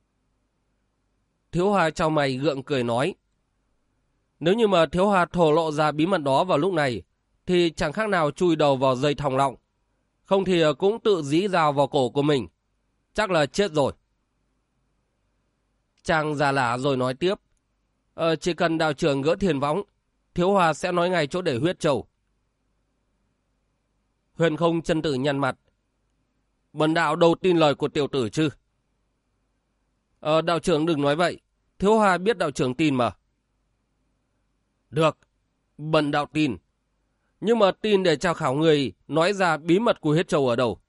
Thiếu Hòa chau mày gượng cười nói. Nếu như mà Thiếu Hòa thổ lộ ra bí mật đó vào lúc này, thì chẳng khác nào chui đầu vào dây thòng lọng. Không thì cũng tự dí dao vào cổ của mình. Chắc là chết rồi. Chàng già lả rồi nói tiếp. Chỉ cần đạo trưởng gỡ thiền võng, Thiếu Hòa sẽ nói ngay chỗ để huyết châu. Huyền Không Chân Tử nhăn mặt. Bần đạo đâu tin lời của tiểu tử chứ? Đạo trưởng đừng nói vậy. Thiếu Hòa biết đạo trưởng tin mà. Được, bần đạo tin. Nhưng mà tin để tra khảo người nói ra bí mật của huyết châu ở đâu.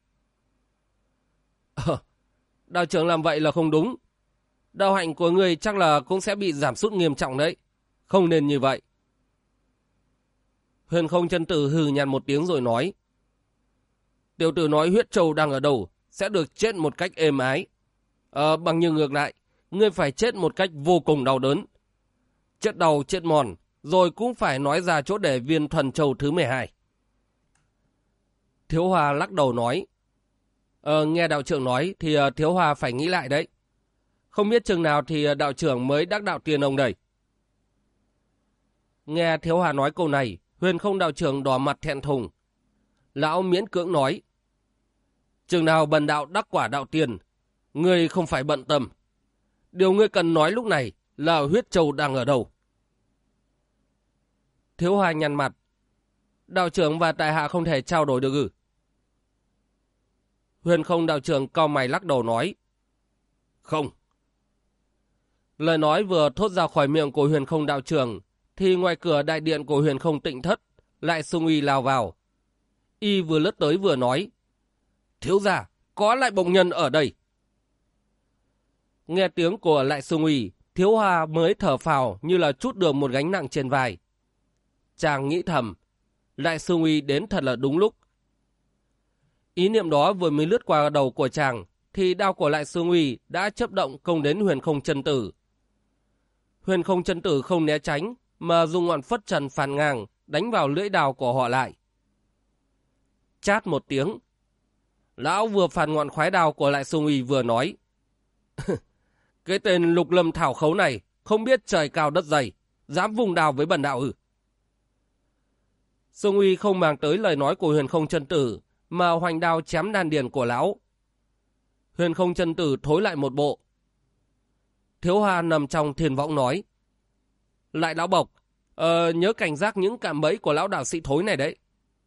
Đạo trưởng làm vậy là không đúng. Đạo hạnh của người chắc là cũng sẽ bị giảm sút nghiêm trọng đấy. Không nên như vậy. Huyền Không Chân Tử hừ nhàn một tiếng rồi nói. Tiểu tử nói huyết châu đang ở đâu sẽ được chết một cách êm ái. Bằng như ngược lại, ngươi phải chết một cách vô cùng đau đớn. Chết đau chết mòn, rồi cũng phải nói ra chỗ để viên Thần Châu thứ 12. Thiếu Hòa lắc đầu nói. Nghe đạo trưởng nói thì Thiếu Hòa phải nghĩ lại đấy. Không biết chừng nào thì đạo trưởng mới đắc đạo tiền ông đây. Nghe Thiếu Hòa nói câu này, Huyền Không đạo trưởng đỏ mặt thẹn thùng. Lão miễn cưỡng nói. Chừng nào bần đạo đắc quả đạo tiền, ngươi không phải bận tâm. Điều ngươi cần nói lúc này là huyết châu đang ở đâu. Thiếu Hòa nhăn mặt. Đạo trưởng và tại hạ không thể trao đổi được ư? Huyền Không đạo trưởng cau mày lắc đầu nói. Không. Lời nói vừa thốt ra khỏi miệng của Huyền Không đạo trưởng, thì ngoài cửa đại điện của Huyền Không Tịnh Thất, Lại Xung Uy lao vào. Y vừa lướt tới vừa nói. Thiếu gia, có Lại Bồng Nhân ở đây. Nghe tiếng của Lại Xung Uy, Thiếu Hòa mới thở phào như là trút được một gánh nặng trên vai. Chàng nghĩ thầm. Lại Sương Uy đến thật là đúng lúc. Ý niệm đó vừa mới lướt qua đầu của chàng, thì đao của Lại Sương Uy đã chớp động công đến Huyền Không Chân Tử. Huyền Không Chân Tử không né tránh, mà dùng ngọn phất trần phản ngang đánh vào lưỡi đao của họ Lại. Chát một tiếng, lão vừa phản ngọn khoái đao của Lại Sương Uy vừa nói: cái tên Lục Lâm Thảo Khấu này không biết trời cao đất dày, dám vùng đao với bần đạo ư? Sương Uy không màng tới lời nói của Huyền Không Chân Tử, mà hoành đao chém đan điền của lão. Huyền Không Chân Tử thối lại một bộ. Thiếu Hoa nằm trong thiền võng nói: Lại lão Bộc, nhớ cảnh giác những cạm bẫy của lão đạo sĩ thối này đấy.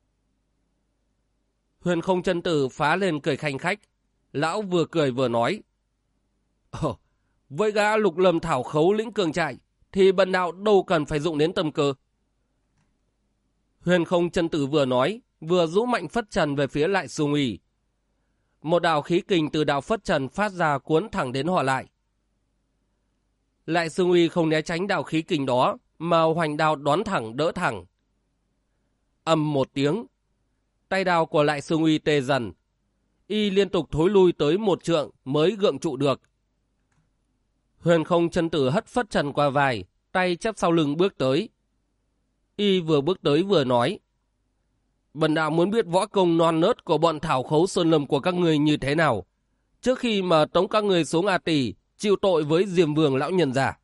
Huyền Không Chân Tử phá lên cười khanh khách. Lão vừa cười vừa nói: với gã Lục Lâm Thảo Khấu lĩnh cường trại thì bần đạo đâu cần phải dụng đến tâm cơ. Huyền Không Chân Tử vừa nói vừa rũ mạnh phất trần về phía Lại Sương Uy. Một đạo khí kình từ đạo phất trần phát ra cuốn thẳng đến họ Lại. Lại Sương Uy không né tránh đạo khí kình đó, mà hoành đao đón thẳng đỡ thẳng. Ầm một tiếng, tay đao của Lại Sương Uy tê dần. Y liên tục thối lui tới một trượng mới gượng trụ được. Huyền Không Chân Tử hất phất trần qua vai, tay chắp sau lưng bước tới. Y vừa bước tới vừa nói: bần đạo muốn biết võ công non nớt của bọn Thảo Khấu Sơn Lâm của các người như thế nào, trước khi mà tống các người xuống A Tỳ chịu tội với Diêm Vương lão nhân già.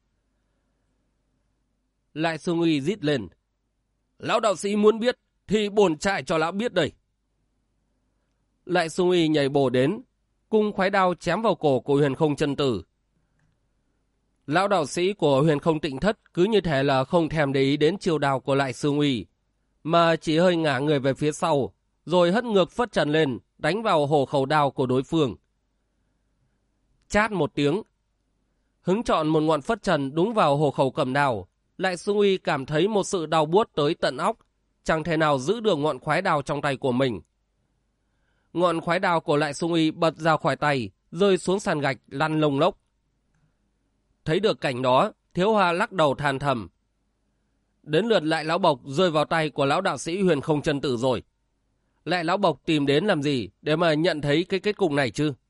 Lại Sương Uy rít lên: lão đạo sĩ muốn biết thì bổn trại cho lão biết đây. Lại Sương Uy nhảy bổ đến, cung khoái đao chém vào cổ của Huyền Không Chân Tử. Lão đạo sĩ của Huyền Không Tịnh Thất cứ như thể là không thèm để ý đến chiêu đao của Lại Sương Uy, mà chỉ hơi ngả người về phía sau, rồi hất ngược phất trần lên, đánh vào hổ khẩu đao của đối phương. Chát một tiếng, hứng chọn một ngọn phất trần đúng vào hổ khẩu cầm đao. Lại Sương Uy cảm thấy một sự đau buốt tới tận óc, chẳng thể nào giữ được ngọn khoái đao trong tay của mình. Ngọn khoái đao của Lại Sương Uy bật ra khỏi tay, rơi xuống sàn gạch lăn lông lốc. Thấy được cảnh đó, Thiếu Hoa lắc đầu than thầm: đến lượt Lại lão Bộc rơi vào tay của lão đạo sĩ Huyền Không Chân Tử rồi. Lại lão Bộc tìm đến làm gì để mà nhận thấy cái kết cục này chứ?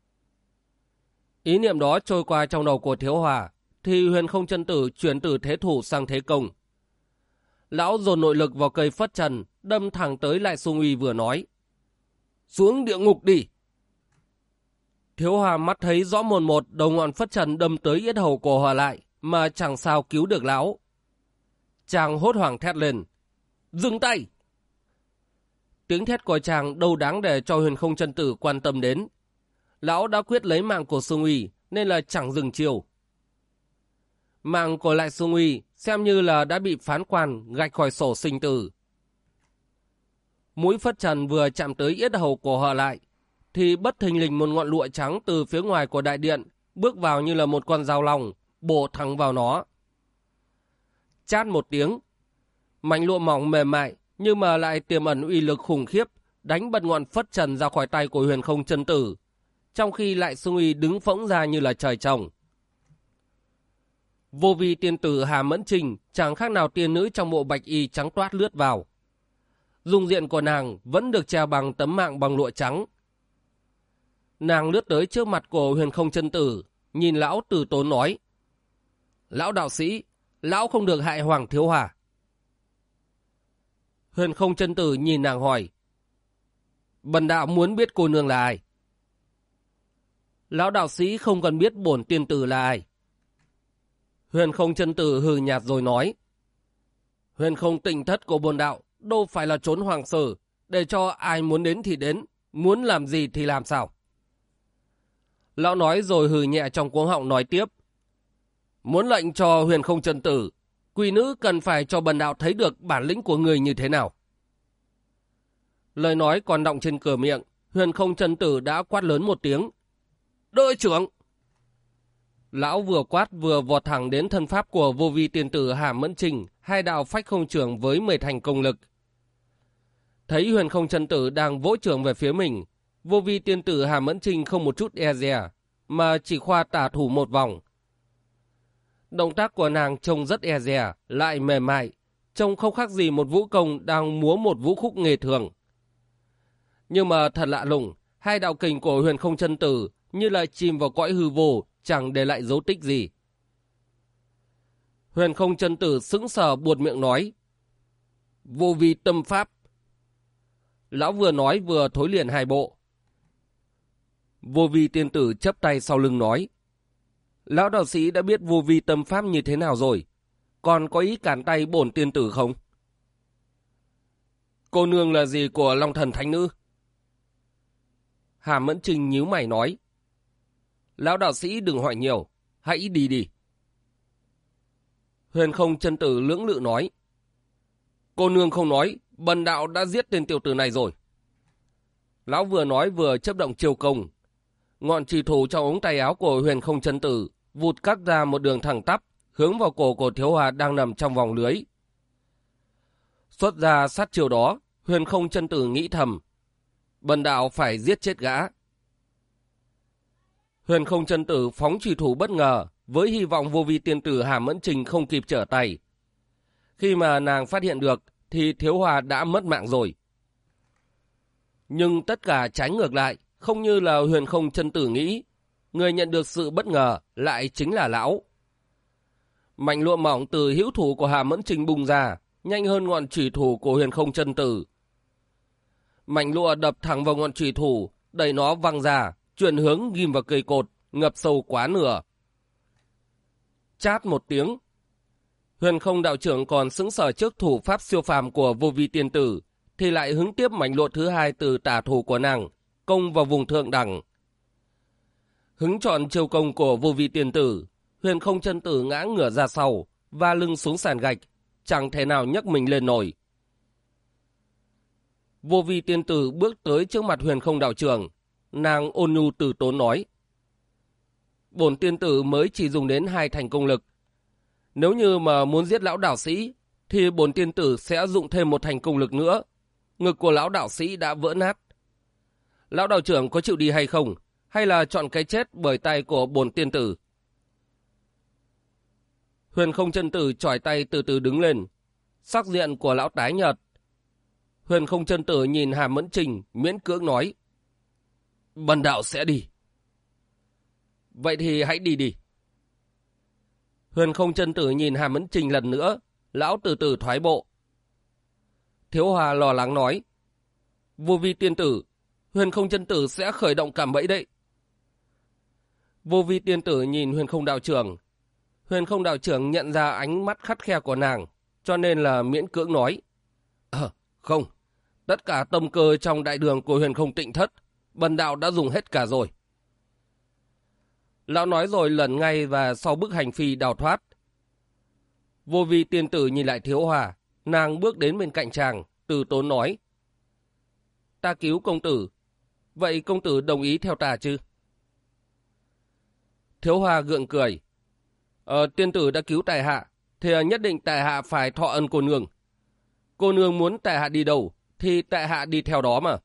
Ý niệm đó trôi qua trong đầu của Thiếu Hoa, thì Huyền Không Chân Tử chuyển từ thế thủ sang thế công. Lão dồn nội lực vào cây phất trần, đâm thẳng tới Lại Sương Uy vừa nói: xuống địa ngục đi. Thiếu Hoa mắt thấy rõ mồn một đầu ngọn phất trần đâm tới yết hầu của Hòa Lại, mà chẳng sao cứu được lão. Chàng hốt hoảng thét lên: dừng tay! Tiếng thét của chàng đâu đáng để cho Huyền Không Chân Tử quan tâm đến. Lão đã quyết lấy mạng của Sương Uy nên là chẳng dừng chiều. Mạng của Lại Sương Uy xem như là đã bị phán quan gạch khỏi sổ sinh tử. Mũi phất trần vừa chạm tới yết hầu của Hòa Lại, thì bất thình lình một ngọn lụa trắng từ phía ngoài của đại điện bước vào như là một con dao long, bổ thẳng vào nó. Chát một tiếng, mảnh lụa mỏng mềm mại nhưng mà lại tiềm ẩn uy lực khủng khiếp, đánh bật ngọn phất trần ra khỏi tay của Huyền Không Chân Tử, trong khi Lại Sương Uy đứng phỗng ra như là trời trồng. Vô vi tiên tử Hà Mẫn Trinh chẳng khác nào tiên nữ trong bộ bạch y trắng toát lướt vào. Dung diện của nàng vẫn được che bằng tấm mạng bằng lụa trắng. Nàng lướt tới trước mặt của Huyền Không Chân Tử, nhìn lão từ tốn nói: lão đạo sĩ, lão không được hại Hoàng thiếu Hòa. Huyền Không Chân Tử nhìn nàng hỏi: bần đạo muốn biết cô nương là ai? Lão đạo sĩ không cần biết bổn tiên tử là ai. Huyền Không Chân Tử hừ nhạt rồi nói: Huyền Không Tịnh Thất của bổn đạo đâu phải là trốn hoàng sở, để cho ai muốn đến thì đến, muốn làm gì thì làm sao. Lão nói rồi hừ nhẹ trong cuống họng nói tiếp: muốn lệnh cho Huyền Không Chân Tử, quỷ nữ cần phải cho bần đạo thấy được bản lĩnh của người như thế nào. Lời nói còn đọng trên cửa miệng, Huyền Không Chân Tử đã quát lớn một tiếng: đội trưởng! Lão vừa quát vừa vọt thẳng đến thân pháp của vô vi tiên tử Hà Mẫn Trinh, hai đạo phách không trưởng với 10 thành công lực. Thấy Huyền Không Chân Tử đang vỗ trưởng về phía mình, vô vi tiên tử Hà Mẫn Trinh không một chút e dè, mà chỉ khoa tả thủ một vòng. Động tác của nàng trông rất e dè, lại mềm mại, trông không khác gì một vũ công đang múa một vũ khúc nghề thường. Nhưng mà thật lạ lùng, hai đạo kình của Huyền Không Chân Tử như lại chìm vào cõi hư vô, chẳng để lại dấu tích gì. Huyền Không Chân Tử sững sờ buột miệng nói: Vô vi tâm pháp. Lão vừa nói vừa thối liền hai bộ. Vô vi tiên tử chắp tay sau lưng nói: Lão đạo sĩ đã biết vô vi tâm pháp như thế nào rồi, còn có ý cản tay bổn tiên tử không? Cô nương là gì của Long Thần Thánh Nữ? Hà Mẫn Trinh nhíu mày nói: Lão đạo sĩ đừng hỏi nhiều, hãy đi đi. Huyền Không Chân Tử lưỡng lự nói: Cô nương không nói, bần đạo đã giết tên tiểu tử này rồi. Lão vừa nói vừa chấp động chiêu công. Ngọn chì thủ trong ống tay áo của Huyền Không Chân Tử vụt cắt ra một đường thẳng tắp, hướng vào cổ của Thiếu Hòa đang nằm trong vòng lưới. Xuất ra sát chiêu đó, Huyền Không Chân Tử nghĩ thầm: bần đạo phải giết chết gã. Huyền Không Chân Tử phóng chì thủ bất ngờ, với hy vọng vô vi tiên tử Hà Mẫn Trình không kịp trở tay. Khi mà nàng phát hiện được, thì Thiếu Hòa đã mất mạng rồi. Nhưng tất cả trái ngược lại, không như là Huyền Không Chân Tử nghĩ. Người nhận được sự bất ngờ lại chính là lão. Mảnh lụa mỏng từ hữu thủ của Hà Mẫn Trình bùng ra, nhanh hơn ngọn chủy thủ của Huyền Không Chân Tử. Mảnh lụa đập thẳng vào ngọn chủy thủ, đẩy nó văng ra, chuyển hướng ghim vào cây cột, ngập sâu quá nửa. Chát một tiếng, Huyền Không đạo trưởng còn sững sờ trước thủ pháp siêu phàm của vô vi tiên tử, thì lại hứng tiếp mảnh lụa thứ hai từ tả thủ của nàng, công vào vùng thượng đẳng. Hứng chọn chiêu công của vô vi tiên tử, Huyền Không Chân Tử ngã ngửa ra sau, và lưng xuống sàn gạch, chẳng thể nào nhấc mình lên nổi. Vô vi tiên tử bước tới trước mặt Huyền Không đạo trưởng, nàng ôn nhu từ tốn nói: bổn tiên tử mới chỉ dùng đến 2 thành công lực. Nếu như mà muốn giết lão đạo sĩ, thì bổn tiên tử sẽ dụng thêm 1 thành công lực nữa. Ngực của lão đạo sĩ đã vỡ nát. Lão đạo trưởng có chịu đi hay không? Hay là chọn cái chết bởi tay của bổn tiên tử? Huyền Không Chân Tử chỏi tay từ từ đứng lên. Sắc diện của lão tái nhợt. Huyền Không Chân Tử nhìn Hà Mẫn Trình miễn cưỡng nói: bần đạo sẽ đi. Vậy thì hãy đi đi. Huyền Không Chân Tử nhìn Hà Mẫn Trình lần nữa, lão từ từ thoái bộ. Thiếu Hòa lo lắng nói: vô vi tiên tử, Huyền Không Chân Tử sẽ khởi động cạm bẫy đấy. Vô vi tiên tử nhìn Huyền Không đạo trưởng. Huyền Không đạo trưởng nhận ra ánh mắt khắt khe của nàng, cho nên là miễn cưỡng nói: không, tất cả tâm cơ trong đại đường của Huyền Không Tịnh Thất, bần đạo đã dùng hết cả rồi. Lão nói rồi lẩn ngay và sau bức hành phi đào thoát. Vô vi tiên tử nhìn lại Thiếu Hòa, nàng bước đến bên cạnh chàng, từ tốn nói: ta cứu công tử, vậy công tử đồng ý theo ta chứ? Thiếu Hòa gượng cười: tiên tử đã cứu tại hạ, thì nhất định tại hạ phải thọ ân cô nương. Cô nương muốn tại hạ đi đâu, thì tại hạ đi theo đó mà.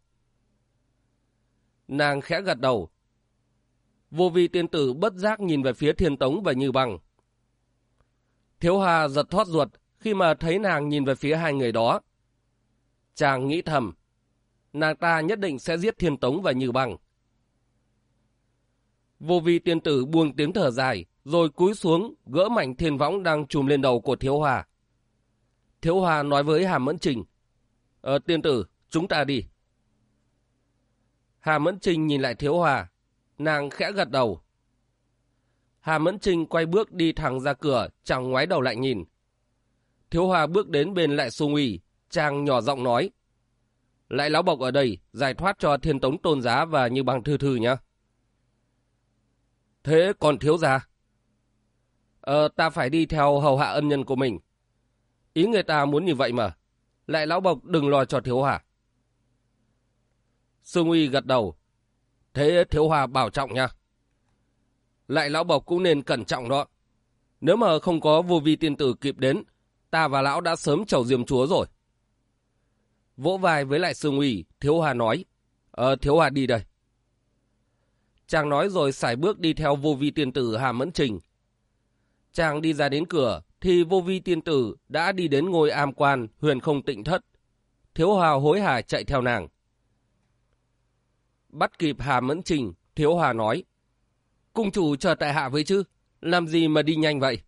Nàng khẽ gật đầu. Vô vi tiên tử bất giác nhìn về phía Thiên Tống và Như Băng. Thiếu Hà giật thót ruột khi mà thấy nàng nhìn về phía hai người đó. Chàng nghĩ thầm, nàng ta nhất định sẽ giết Thiên Tống và Như Băng. Vô vi tiên tử buông tiếng thở dài, rồi cúi xuống gỡ mảnh thiên võng đang trùm lên đầu của Thiếu Hà. Thiếu Hà nói với Hà Mẫn Trình: tiên tử, chúng ta đi. Hà Mẫn Trình nhìn lại Thiếu Hà, nàng khẽ gật đầu. Hà Mẫn Trình quay bước đi thẳng ra cửa, chẳng ngoái đầu lại nhìn. Thiếu Hà bước đến bên Lại Xung Uy, chàng nhỏ giọng nói: Lại Lão Bộc ở đây, giải thoát cho Thiên Tống Tôn Giá và Như Băng thư thư nhá. Thế còn thiếu gia? Ta phải đi theo hầu hạ ân nhân của mình. Ý người ta muốn như vậy mà. Lại Lão Bộc đừng lo cho Thiếu Hà. Xung Uy gật đầu. Thế Thiếu Hà bảo trọng nha. Lại Lão Bộc cũng nên cẩn trọng đó. Nếu mà không có vô vi tiên tử kịp đến, ta và lão đã sớm chầu diêm chúa rồi. Vỗ vai với Lại Xung Uy, Thiếu Hà nói: Thiếu Hà đi đây. Chàng nói rồi sải bước đi theo vô vi tiên tử Hà Mẫn Trình. Chàng đi ra đến cửa thì Vô Vi tiên tử đã đi đến ngôi am quan Huyền Không Tịnh Thất. Thiếu Hòa hối hả chạy theo nàng. Bắt kịp Hà Mẫn Trình, Thiếu Hòa nói: cung chủ chờ tại hạ với chứ, làm gì mà đi nhanh vậy?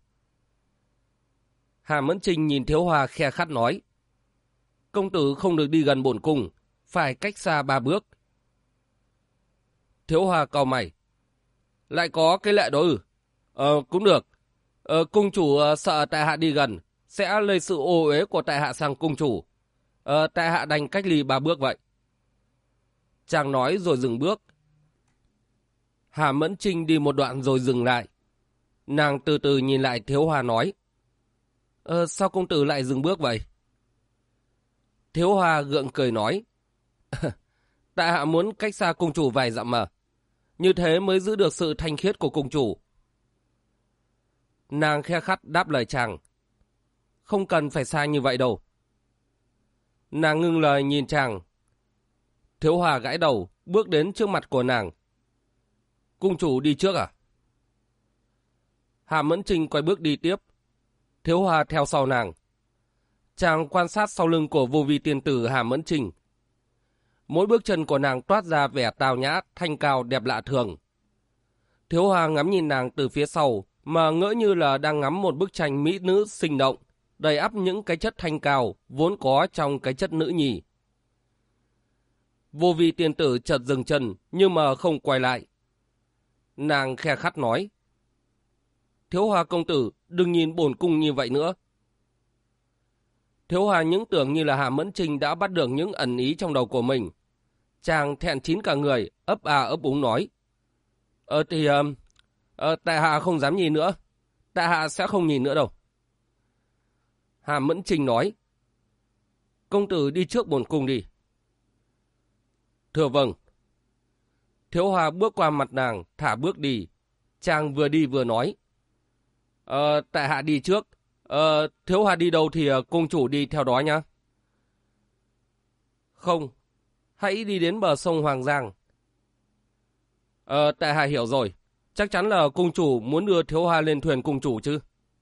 Hà Mẫn Trình nhìn Thiếu Hòa khe khắt nói: công tử không được đi gần bổn cung, phải cách xa 3 bước. Thiếu Hòa cau mày: lại có cái lệ đó ư? Cũng được. Cung chủ sợ tại hạ đi gần sẽ lây sự ô uế của tại hạ sang cung chủ. Tại hạ đành cách ly 3 bước vậy. Chàng nói rồi dừng bước. Hà Mẫn Trinh đi một đoạn rồi dừng lại. Nàng từ từ nhìn lại Thiếu Hòa nói: sao công tử lại dừng bước vậy? Thiếu Hòa gượng cười nói: tại hạ muốn cách xa cung chủ vài dặm mà. Như thế mới giữ được sự thanh khiết của cung chủ. Nàng khe khắt đáp lời chàng: không cần phải xa như vậy đâu. Nàng ngưng lời nhìn chàng. Thiếu Hòa gãi đầu, bước đến trước mặt của nàng. Cung chủ đi trước à? Hà Mẫn Trinh quay bước đi tiếp. Thiếu Hòa theo sau nàng. Chàng quan sát sau lưng của Vô Vi tiên tử Hà Mẫn Trinh. Mỗi bước chân của nàng toát ra vẻ tào nhã, thanh cao đẹp lạ thường. Thiếu Hòa ngắm nhìn nàng từ phía sau, mà ngỡ như là đang ngắm một bức tranh mỹ nữ sinh động, đầy ắp những cái chất thanh cao vốn có trong cái chất nữ nhì. Vô Vi tiên tử chợt dừng chân nhưng mà không quay lại. Nàng khe khắt nói: Thiếu Hòa công tử, đừng nhìn bổn cung như vậy nữa. Thiếu Hòa những tưởng như là Hà Mẫn Trinh đã bắt được những ẩn ý trong đầu của mình. Chàng thẹn chín cả người, ấp à ấp úng nói: tại hạ không dám nhìn nữa. Tại hạ sẽ không nhìn nữa đâu. Hà Mẫn Trinh nói: công tử đi trước bổn cung đi. Thưa vâng. Thiếu Hòa bước qua mặt nàng, thả bước đi. Chàng vừa đi vừa nói: tại hạ đi trước. Thiếu Hòa đi đâu thì cung chủ đi theo đó nhá. Không, hãy đi đến bờ sông Hoàng Giang. Tại hạ hiểu rồi. Chắc chắn là cung chủ muốn đưa Thiếu Hòa lên thuyền cung chủ chứ.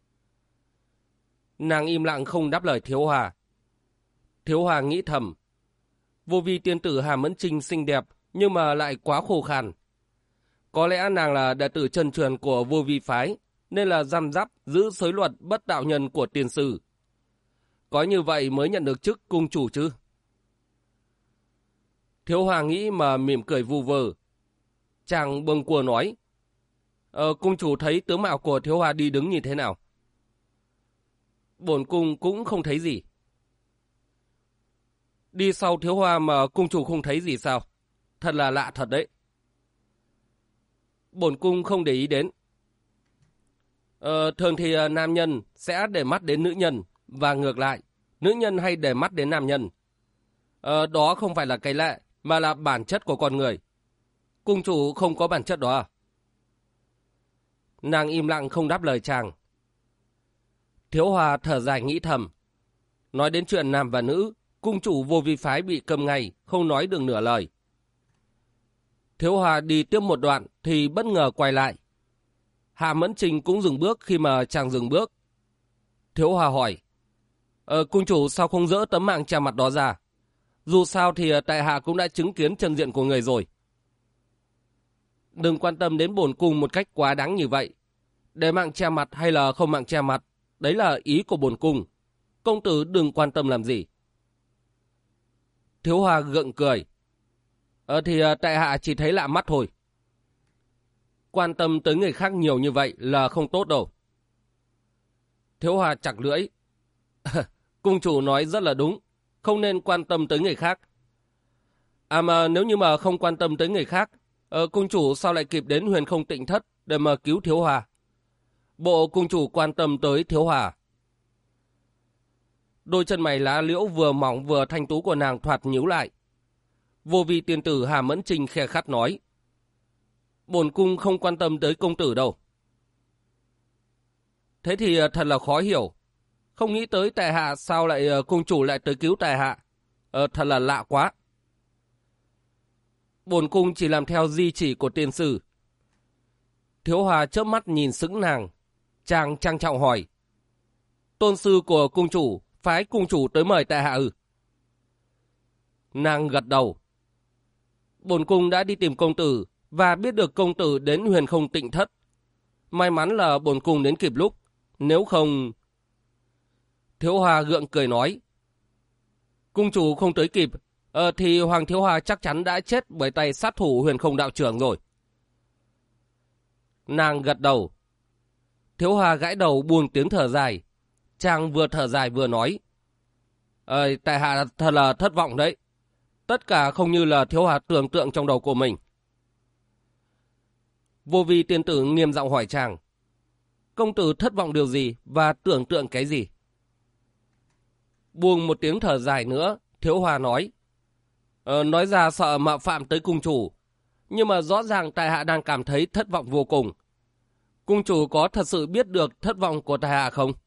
Nàng im lặng không đáp lời Thiếu Hòa. Thiếu Hòa nghĩ thầm: Vô Vi tiên tử Hà Mẫn Trinh xinh đẹp nhưng mà lại quá khô khan. Có lẽ nàng là đệ tử chân truyền của Vô Vi phái, nên là răm rắp giữ giới luật bất đạo nhân của tiên sư. Có như vậy mới nhận được chức cung chủ chứ. Thiếu Hòa nghĩ mà mỉm cười vu vơ. Chàng bâng quơ nói: cung chủ thấy tướng mạo của Thiếu Hòa đi đứng như thế nào? Bổn cung cũng không thấy gì. Đi sau Thiếu Hòa mà cung chủ không thấy gì sao? Thật là lạ thật đấy. Bổn cung không để ý đến. Thường thì nam nhân sẽ để mắt đến nữ nhân, và ngược lại, nữ nhân hay để mắt đến nam nhân. Đó không phải là cái lệ, mà là bản chất của con người. Cung chủ không có bản chất đó à? Nàng im lặng không đáp lời chàng. Thiếu Hòa thở dài nghĩ thầm. Nói đến chuyện nam và nữ, cung chủ Vô Vi phái bị câm ngay, không nói được nửa lời. Thiếu Hòa đi tiếp một đoạn thì bất ngờ quay lại. Hà Mẫn Trinh cũng dừng bước khi mà chàng dừng bước. Thiếu Hòa hỏi: cung chủ sao không dỡ tấm mạng che mặt đó ra? Dù sao thì tại hạ cũng đã chứng kiến chân diện của người rồi. Đừng quan tâm đến bổn cung một cách quá đáng như vậy. Để mạng che mặt hay là không mạng che mặt, đấy là ý của bổn cung. Công tử đừng quan tâm làm gì. Thiếu Hòa gượng cười: thì tại hạ chỉ thấy lạ mắt thôi. Quan tâm tới người khác nhiều như vậy là không tốt đâu. Thiếu Hòa chặt lưỡi: cung chủ nói rất là đúng, không nên quan tâm tới người khác. À mà nếu như mà không quan tâm tới người khác, cung chủ sao lại kịp đến Huyền Không Tịnh Thất để mà cứu Thiếu Hòa? Bộ cung chủ quan tâm tới Thiếu Hòa. Đôi chân mày lá liễu vừa mỏng vừa thanh tú của nàng thoạt nhíu lại. Vô Vi tiên tử Hà Mẫn Trinh khe khắt nói: bổn cung không quan tâm tới công tử đâu. Thế thì thật là khó hiểu. Không nghĩ tới tại hạ sao lại cung chủ lại tới cứu tại hạ. Thật là lạ quá. Bổn cung chỉ làm theo di chỉ của tiên sư. Thiếu Hòa chớp mắt nhìn sững nàng. Chàng trang trọng hỏi: tôn sư của cung chủ phái cung chủ tới mời tại hạ ư? Nàng gật đầu. Bổn cung đã đi tìm công tử và biết được công tử đến Huyền Không Tịnh Thất. May mắn là bổn cung đến kịp lúc, nếu không... Thiếu Hoa gượng cười nói. Cung chủ không tới kịp, thì Hoàng Thiếu Hoa chắc chắn đã chết bởi tay sát thủ Huyền Không đạo trưởng rồi. Nàng gật đầu. Thiếu Hoa gãi đầu buông tiếng thở dài. Chàng vừa thở dài vừa nói. Tại hạ thật là thất vọng đấy. Tất cả không như là Thiếu Hoa tưởng tượng trong đầu của mình. Vô Vi tiên tử nghiêm giọng hỏi chàng. Công tử thất vọng điều gì và tưởng tượng cái gì? Buông một tiếng thở dài nữa, Thiếu Hoa nói. Nói ra sợ mạo phạm tới cung chủ. Nhưng mà rõ ràng tại hạ đang cảm thấy thất vọng vô cùng. Cung chủ có thật sự biết được thất vọng của tại hạ không?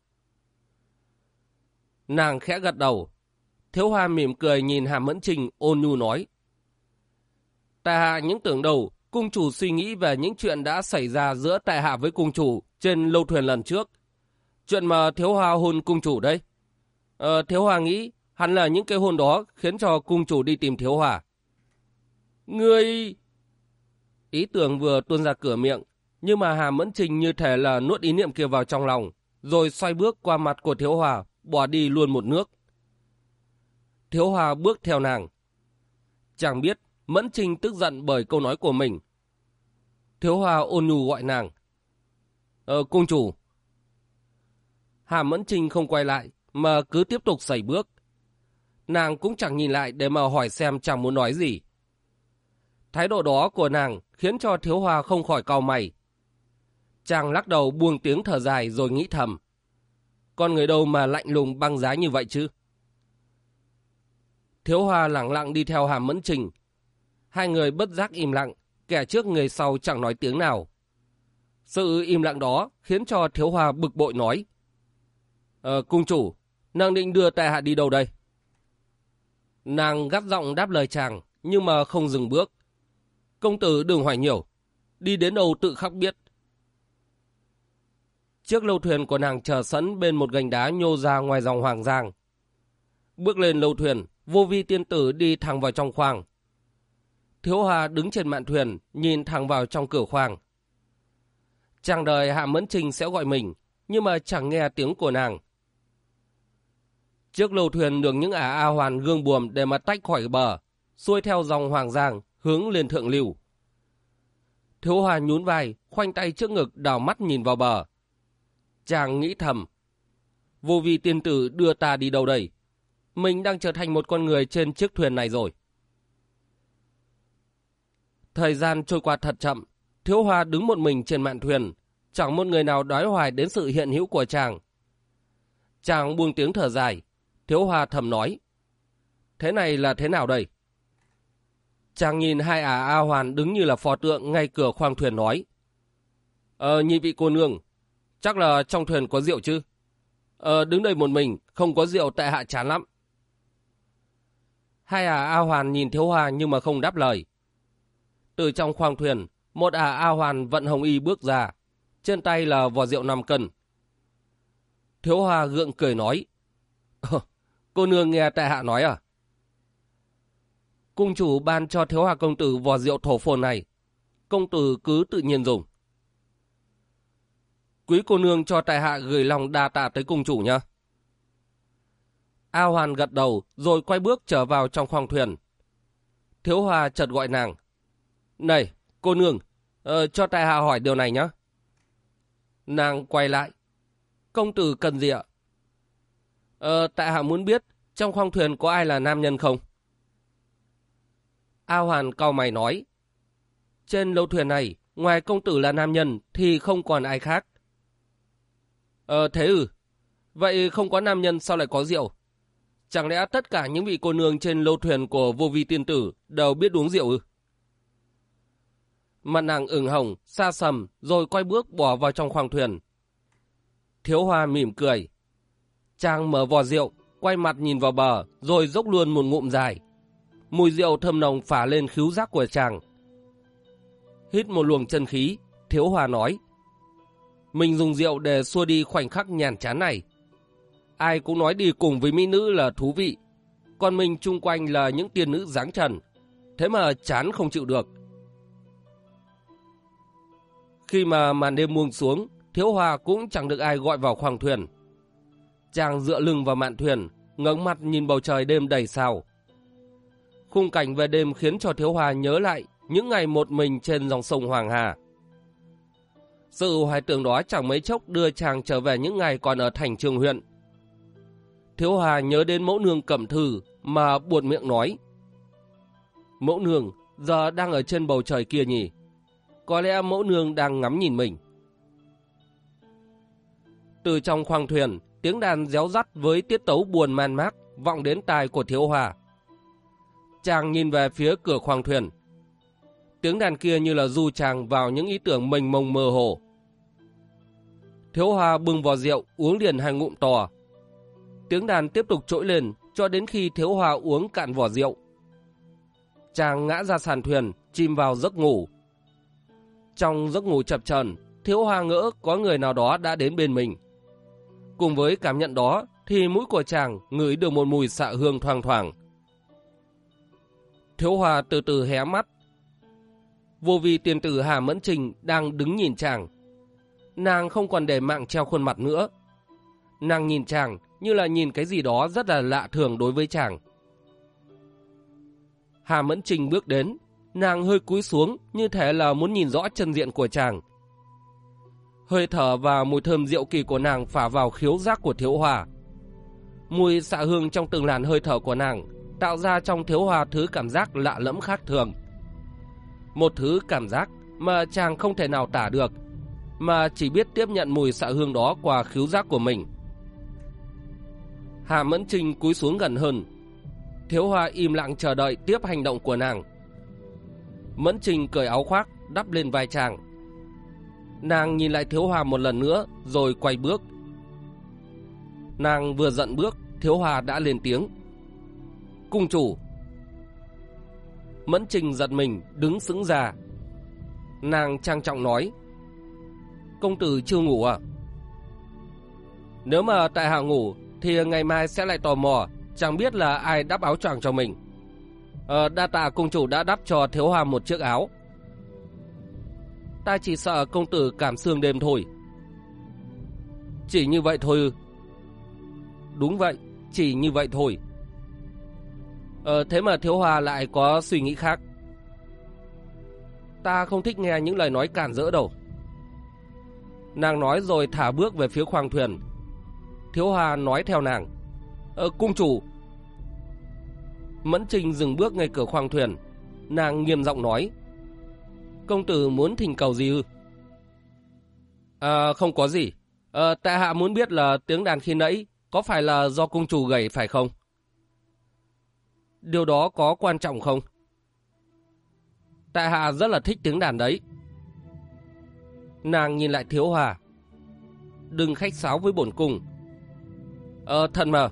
Nàng khẽ gật đầu. Thiếu Hoa mỉm cười nhìn Hàm Mẫn Trình ôn nhu nói. Tại hạ những tưởng đầu, cung chủ suy nghĩ về những chuyện đã xảy ra giữa tại hạ với cung chủ trên lâu thuyền lần trước. Chuyện mà Thiếu Hoa hôn cung chủ đấy. Thiếu Hoa nghĩ hẳn là những cái hôn đó khiến cho cung chủ đi tìm Thiếu Hoa. Ngươi... Ý tưởng vừa tuôn ra cửa miệng, nhưng mà Hàm Mẫn Trình như thể là nuốt ý niệm kia vào trong lòng, rồi xoay bước qua mặt của Thiếu Hoa, bỏ đi luôn một nước. Thiếu Hoa bước theo nàng. Chàng biết Mẫn Trình tức giận bởi câu nói của mình. Thiếu Hoa ôn nhu gọi nàng. Cung chủ. Hàm Mẫn Trình không quay lại, mà cứ tiếp tục sẩy bước. Nàng cũng chẳng nhìn lại để mà hỏi xem chàng muốn nói gì. Thái độ đó của nàng khiến cho Thiếu Hoa không khỏi cau mày. Chàng lắc đầu buông tiếng thở dài rồi nghĩ thầm. Con người đâu mà lạnh lùng băng giá như vậy chứ? Thiếu Hoa lẳng lặng đi theo Hàm Mẫn Trình. Hai người bất giác im lặng, kẻ trước người sau chẳng nói tiếng nào. Sự im lặng đó khiến cho Thiếu Hoa bực bội nói. Cung chủ, nàng định đưa tại hạ đi đâu đây? Nàng gắt giọng đáp lời chàng, nhưng mà không dừng bước. Công tử đừng hỏi nhiều, đi đến đâu tự khắc biết. Chiếc lâu thuyền của nàng chờ sẵn bên một gành đá nhô ra ngoài dòng Hoàng Giang. Bước lên lâu thuyền, Vô Vi tiên tử đi thẳng vào trong khoang. Thiếu Hoa đứng trên mạn thuyền, nhìn thẳng vào trong cửa khoang. Chàng đợi Hàm Mẫn Trình sẽ gọi mình, nhưng mà chẳng nghe tiếng của nàng. Chiếc lâu thuyền được những ả A Hoàn gương buồm để mà tách khỏi bờ, xuôi theo dòng Hoàng Giang, hướng lên thượng lưu. Thiếu Hoa nhún vai, khoanh tay trước ngực đảo mắt nhìn vào bờ. Chàng nghĩ thầm. Vô Vi tiên tử đưa ta đi đâu đây? Mình đang trở thành một con người trên chiếc thuyền này rồi. Thời gian trôi qua thật chậm. Thiếu Hoa đứng một mình trên mạn thuyền. Chẳng một người nào đoái hoài đến sự hiện hữu của chàng. Chàng buông tiếng thở dài. Thiếu Hoa thầm nói. Thế này là thế nào đây? Chàng nhìn hai ả A Hoàn đứng như là pho tượng ngay cửa khoang thuyền nói. Nhị vị cô nương, chắc là trong thuyền có rượu chứ? Đứng đây một mình, không có rượu tại hạ chán lắm. Hai ả A Hoàn nhìn Thiếu Hoa nhưng mà không đáp lời. Từ trong khoang thuyền, một ả A Hoàn vận hồng y bước ra. Trên tay là vò rượu 5 cân. Thiếu Hoa gượng cười nói. Cô nương nghe tại hạ nói à? Cung chủ ban cho Thiếu Hoa công tử vò rượu thổ phồn này. Công tử cứ tự nhiên dùng. Quý cô nương cho tại hạ gửi lòng đa tạ tới cung chủ nhá. A Hoàn gật đầu rồi quay bước trở vào trong khoang thuyền. Thiếu Hoa chợt gọi nàng. Này, cô nương, cho tại hạ hỏi điều này nhá. Nàng quay lại. Công tử cần gì ạ? Tại hạ muốn biết trong khoang thuyền có ai là nam nhân không? A Hoàn cau mày nói. Trên lâu thuyền này, ngoài công tử là nam nhân thì không còn ai khác. Thế ư? Vậy không có nam nhân sao lại có rượu? Chẳng lẽ tất cả những vị cô nương trên lâu thuyền của Vô Vi tiên tử đều biết uống rượu ư? Mặt nàng ửng hồng, xa sầm rồi quay bước bỏ vào trong khoang thuyền. Thiếu Hoa mỉm cười. Chàng mở vò rượu, quay mặt nhìn vào bờ rồi dốc luôn một ngụm dài. Mùi rượu thơm nồng phả lên khứu giác của chàng. Hít một luồng chân khí, Thiếu Hoa nói. Mình dùng rượu để xua đi khoảnh khắc nhàm chán này. ai cũng nói đi cùng với mỹ nữ là thú vị, còn mình chung quanh là những tiên nữ dáng trần, thế mà chán không chịu được. Khi mà màn đêm buông xuống, Thiếu Hòa cũng chẳng được ai gọi vào khoang thuyền. Chàng dựa lưng vào mạn thuyền, ngẩng mặt nhìn bầu trời đêm đầy sao. Khung cảnh về đêm khiến cho Thiếu Hòa nhớ lại những ngày một mình trên dòng sông Hoàng Hà. Sự hoài tưởng đó chẳng mấy chốc đưa chàng trở về những ngày còn ở thành Trường huyện. Thiếu Hòa nhớ đến mẫu nương Cẩm Thư mà buột miệng nói: mẫu nương giờ đang ở trên bầu trời kia nhỉ? Có lẽ mẫu nương đang ngắm nhìn mình. Từ trong khoang thuyền, tiếng đàn réo rắt với tiết tấu buồn man mác vọng đến tai của Thiếu Hòa. Chàng nhìn về phía cửa khoang thuyền. Tiếng đàn kia như là du chàng vào những ý tưởng mênh mông mơ hồ. Thiếu Hòa bưng vò rượu uống liền 2 ngụm to. Tiếng đàn tiếp tục trỗi lên cho đến khi Thiếu Hòa uống cạn vò rượu. Chàng ngã ra sàn thuyền, chìm vào giấc ngủ. Trong giấc ngủ chập chờn, Thiếu Hòa ngỡ có người nào đó đã đến bên mình. Cùng với cảm nhận đó thì mũi của chàng ngửi được một mùi xạ hương thoang thoảng. Thiếu Hòa từ từ hé mắt. Vô vi tiên tử Hà Mẫn Trình đang đứng nhìn chàng. Nàng không còn để mạng treo khuôn mặt nữa. Nàng nhìn chàng như là nhìn cái gì đó rất là lạ thường đối với chàng. Hà Mẫn Trình bước đến, nàng hơi cúi xuống như thể là muốn nhìn rõ chân diện của chàng. Hơi thở và mùi thơm rượu kỳ của nàng phả vào khiếu giác của Thiếu Hòa. Mùi xạ hương trong từng làn hơi thở của nàng tạo ra trong Thiếu Hòa thứ cảm giác lạ lẫm khác thường. Một thứ cảm giác mà chàng không thể nào tả được, mà chỉ biết tiếp nhận mùi xạ hương đó qua khiếu giác của mình. Hà Mẫn Trình cúi xuống gần hơn. Thiếu Hòa im lặng chờ đợi tiếp hành động của nàng. Mẫn Trình cởi áo khoác đắp lên vai chàng. Nàng nhìn lại Thiếu Hòa một lần nữa rồi quay bước. Nàng vừa dận bước, Thiếu Hòa đã lên tiếng: cung chủ. Mẫn Trình giật mình đứng sững ra. Nàng trang trọng nói: công tử chưa ngủ à? Nếu mà tại hạ ngủ thì ngày mai sẽ lại tò mò, chẳng biết là ai đắp áo choàng cho mình. Đa tạ công chủ đã đắp cho Thiếu Hòa một chiếc áo. Ta chỉ sợ công tử cảm xương đêm thôi. Chỉ như vậy thôi ư? Đúng vậy, chỉ như vậy thôi. Thế mà Thiếu Hòa lại có suy nghĩ khác. Ta không thích nghe những lời nói cản rỡ đâu. Nàng nói rồi thả bước về phía khoang thuyền. Thiếu Hòa nói theo nàng: cung chủ. Mẫn Trình dừng bước ngay cửa khoang thuyền. Nàng nghiêm giọng nói: công tử muốn thỉnh cầu gì ư? Không có gì. Tại hạ muốn biết là tiếng đàn khi nãy có phải là do cung chủ gảy phải không? Điều đó có quan trọng không? Tại hạ rất là thích tiếng đàn đấy. Nàng nhìn lại Thiếu Hòa: đừng khách sáo với bổn cung. Thật mà.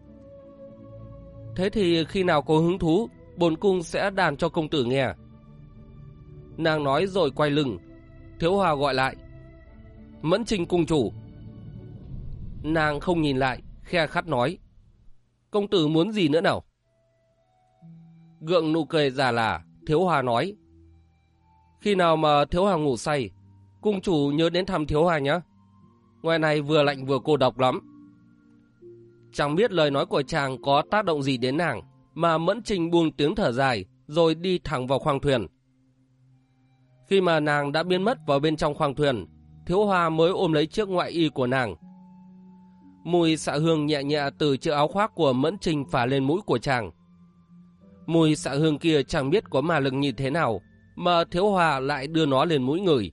Thế thì khi nào có hứng thú, bổn cung sẽ đàn cho công tử nghe. Nàng nói rồi quay lưng. Thiếu Hòa gọi lại: Mẫn Trình cung chủ. Nàng không nhìn lại, khe khắt nói: công tử muốn gì nữa nào? Gượng nụ cười già là, Thiếu Hòa nói: khi nào mà Thiếu Hòa ngủ say, cung chủ nhớ đến thăm Thiếu Hòa nhé. Ngoài này vừa lạnh vừa cô độc lắm. Chẳng biết lời nói của chàng có tác động gì đến nàng, mà Mẫn Trình buông tiếng thở dài rồi đi thẳng vào khoang thuyền. Khi mà nàng đã biến mất vào bên trong khoang thuyền, Thiếu Hòa mới ôm lấy chiếc ngoại y của nàng. Mùi xạ hương nhẹ nhẹ từ chiếc áo khoác của Mẫn Trình phả lên mũi của chàng. Mùi xạ hương kia chẳng biết có mà lực như thế nào, mà Thiếu Hòa lại đưa nó lên mũi người.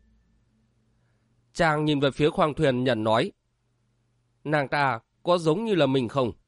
Chàng nhìn về phía khoang thuyền nhẩn nói: nàng ta có giống như là mình không?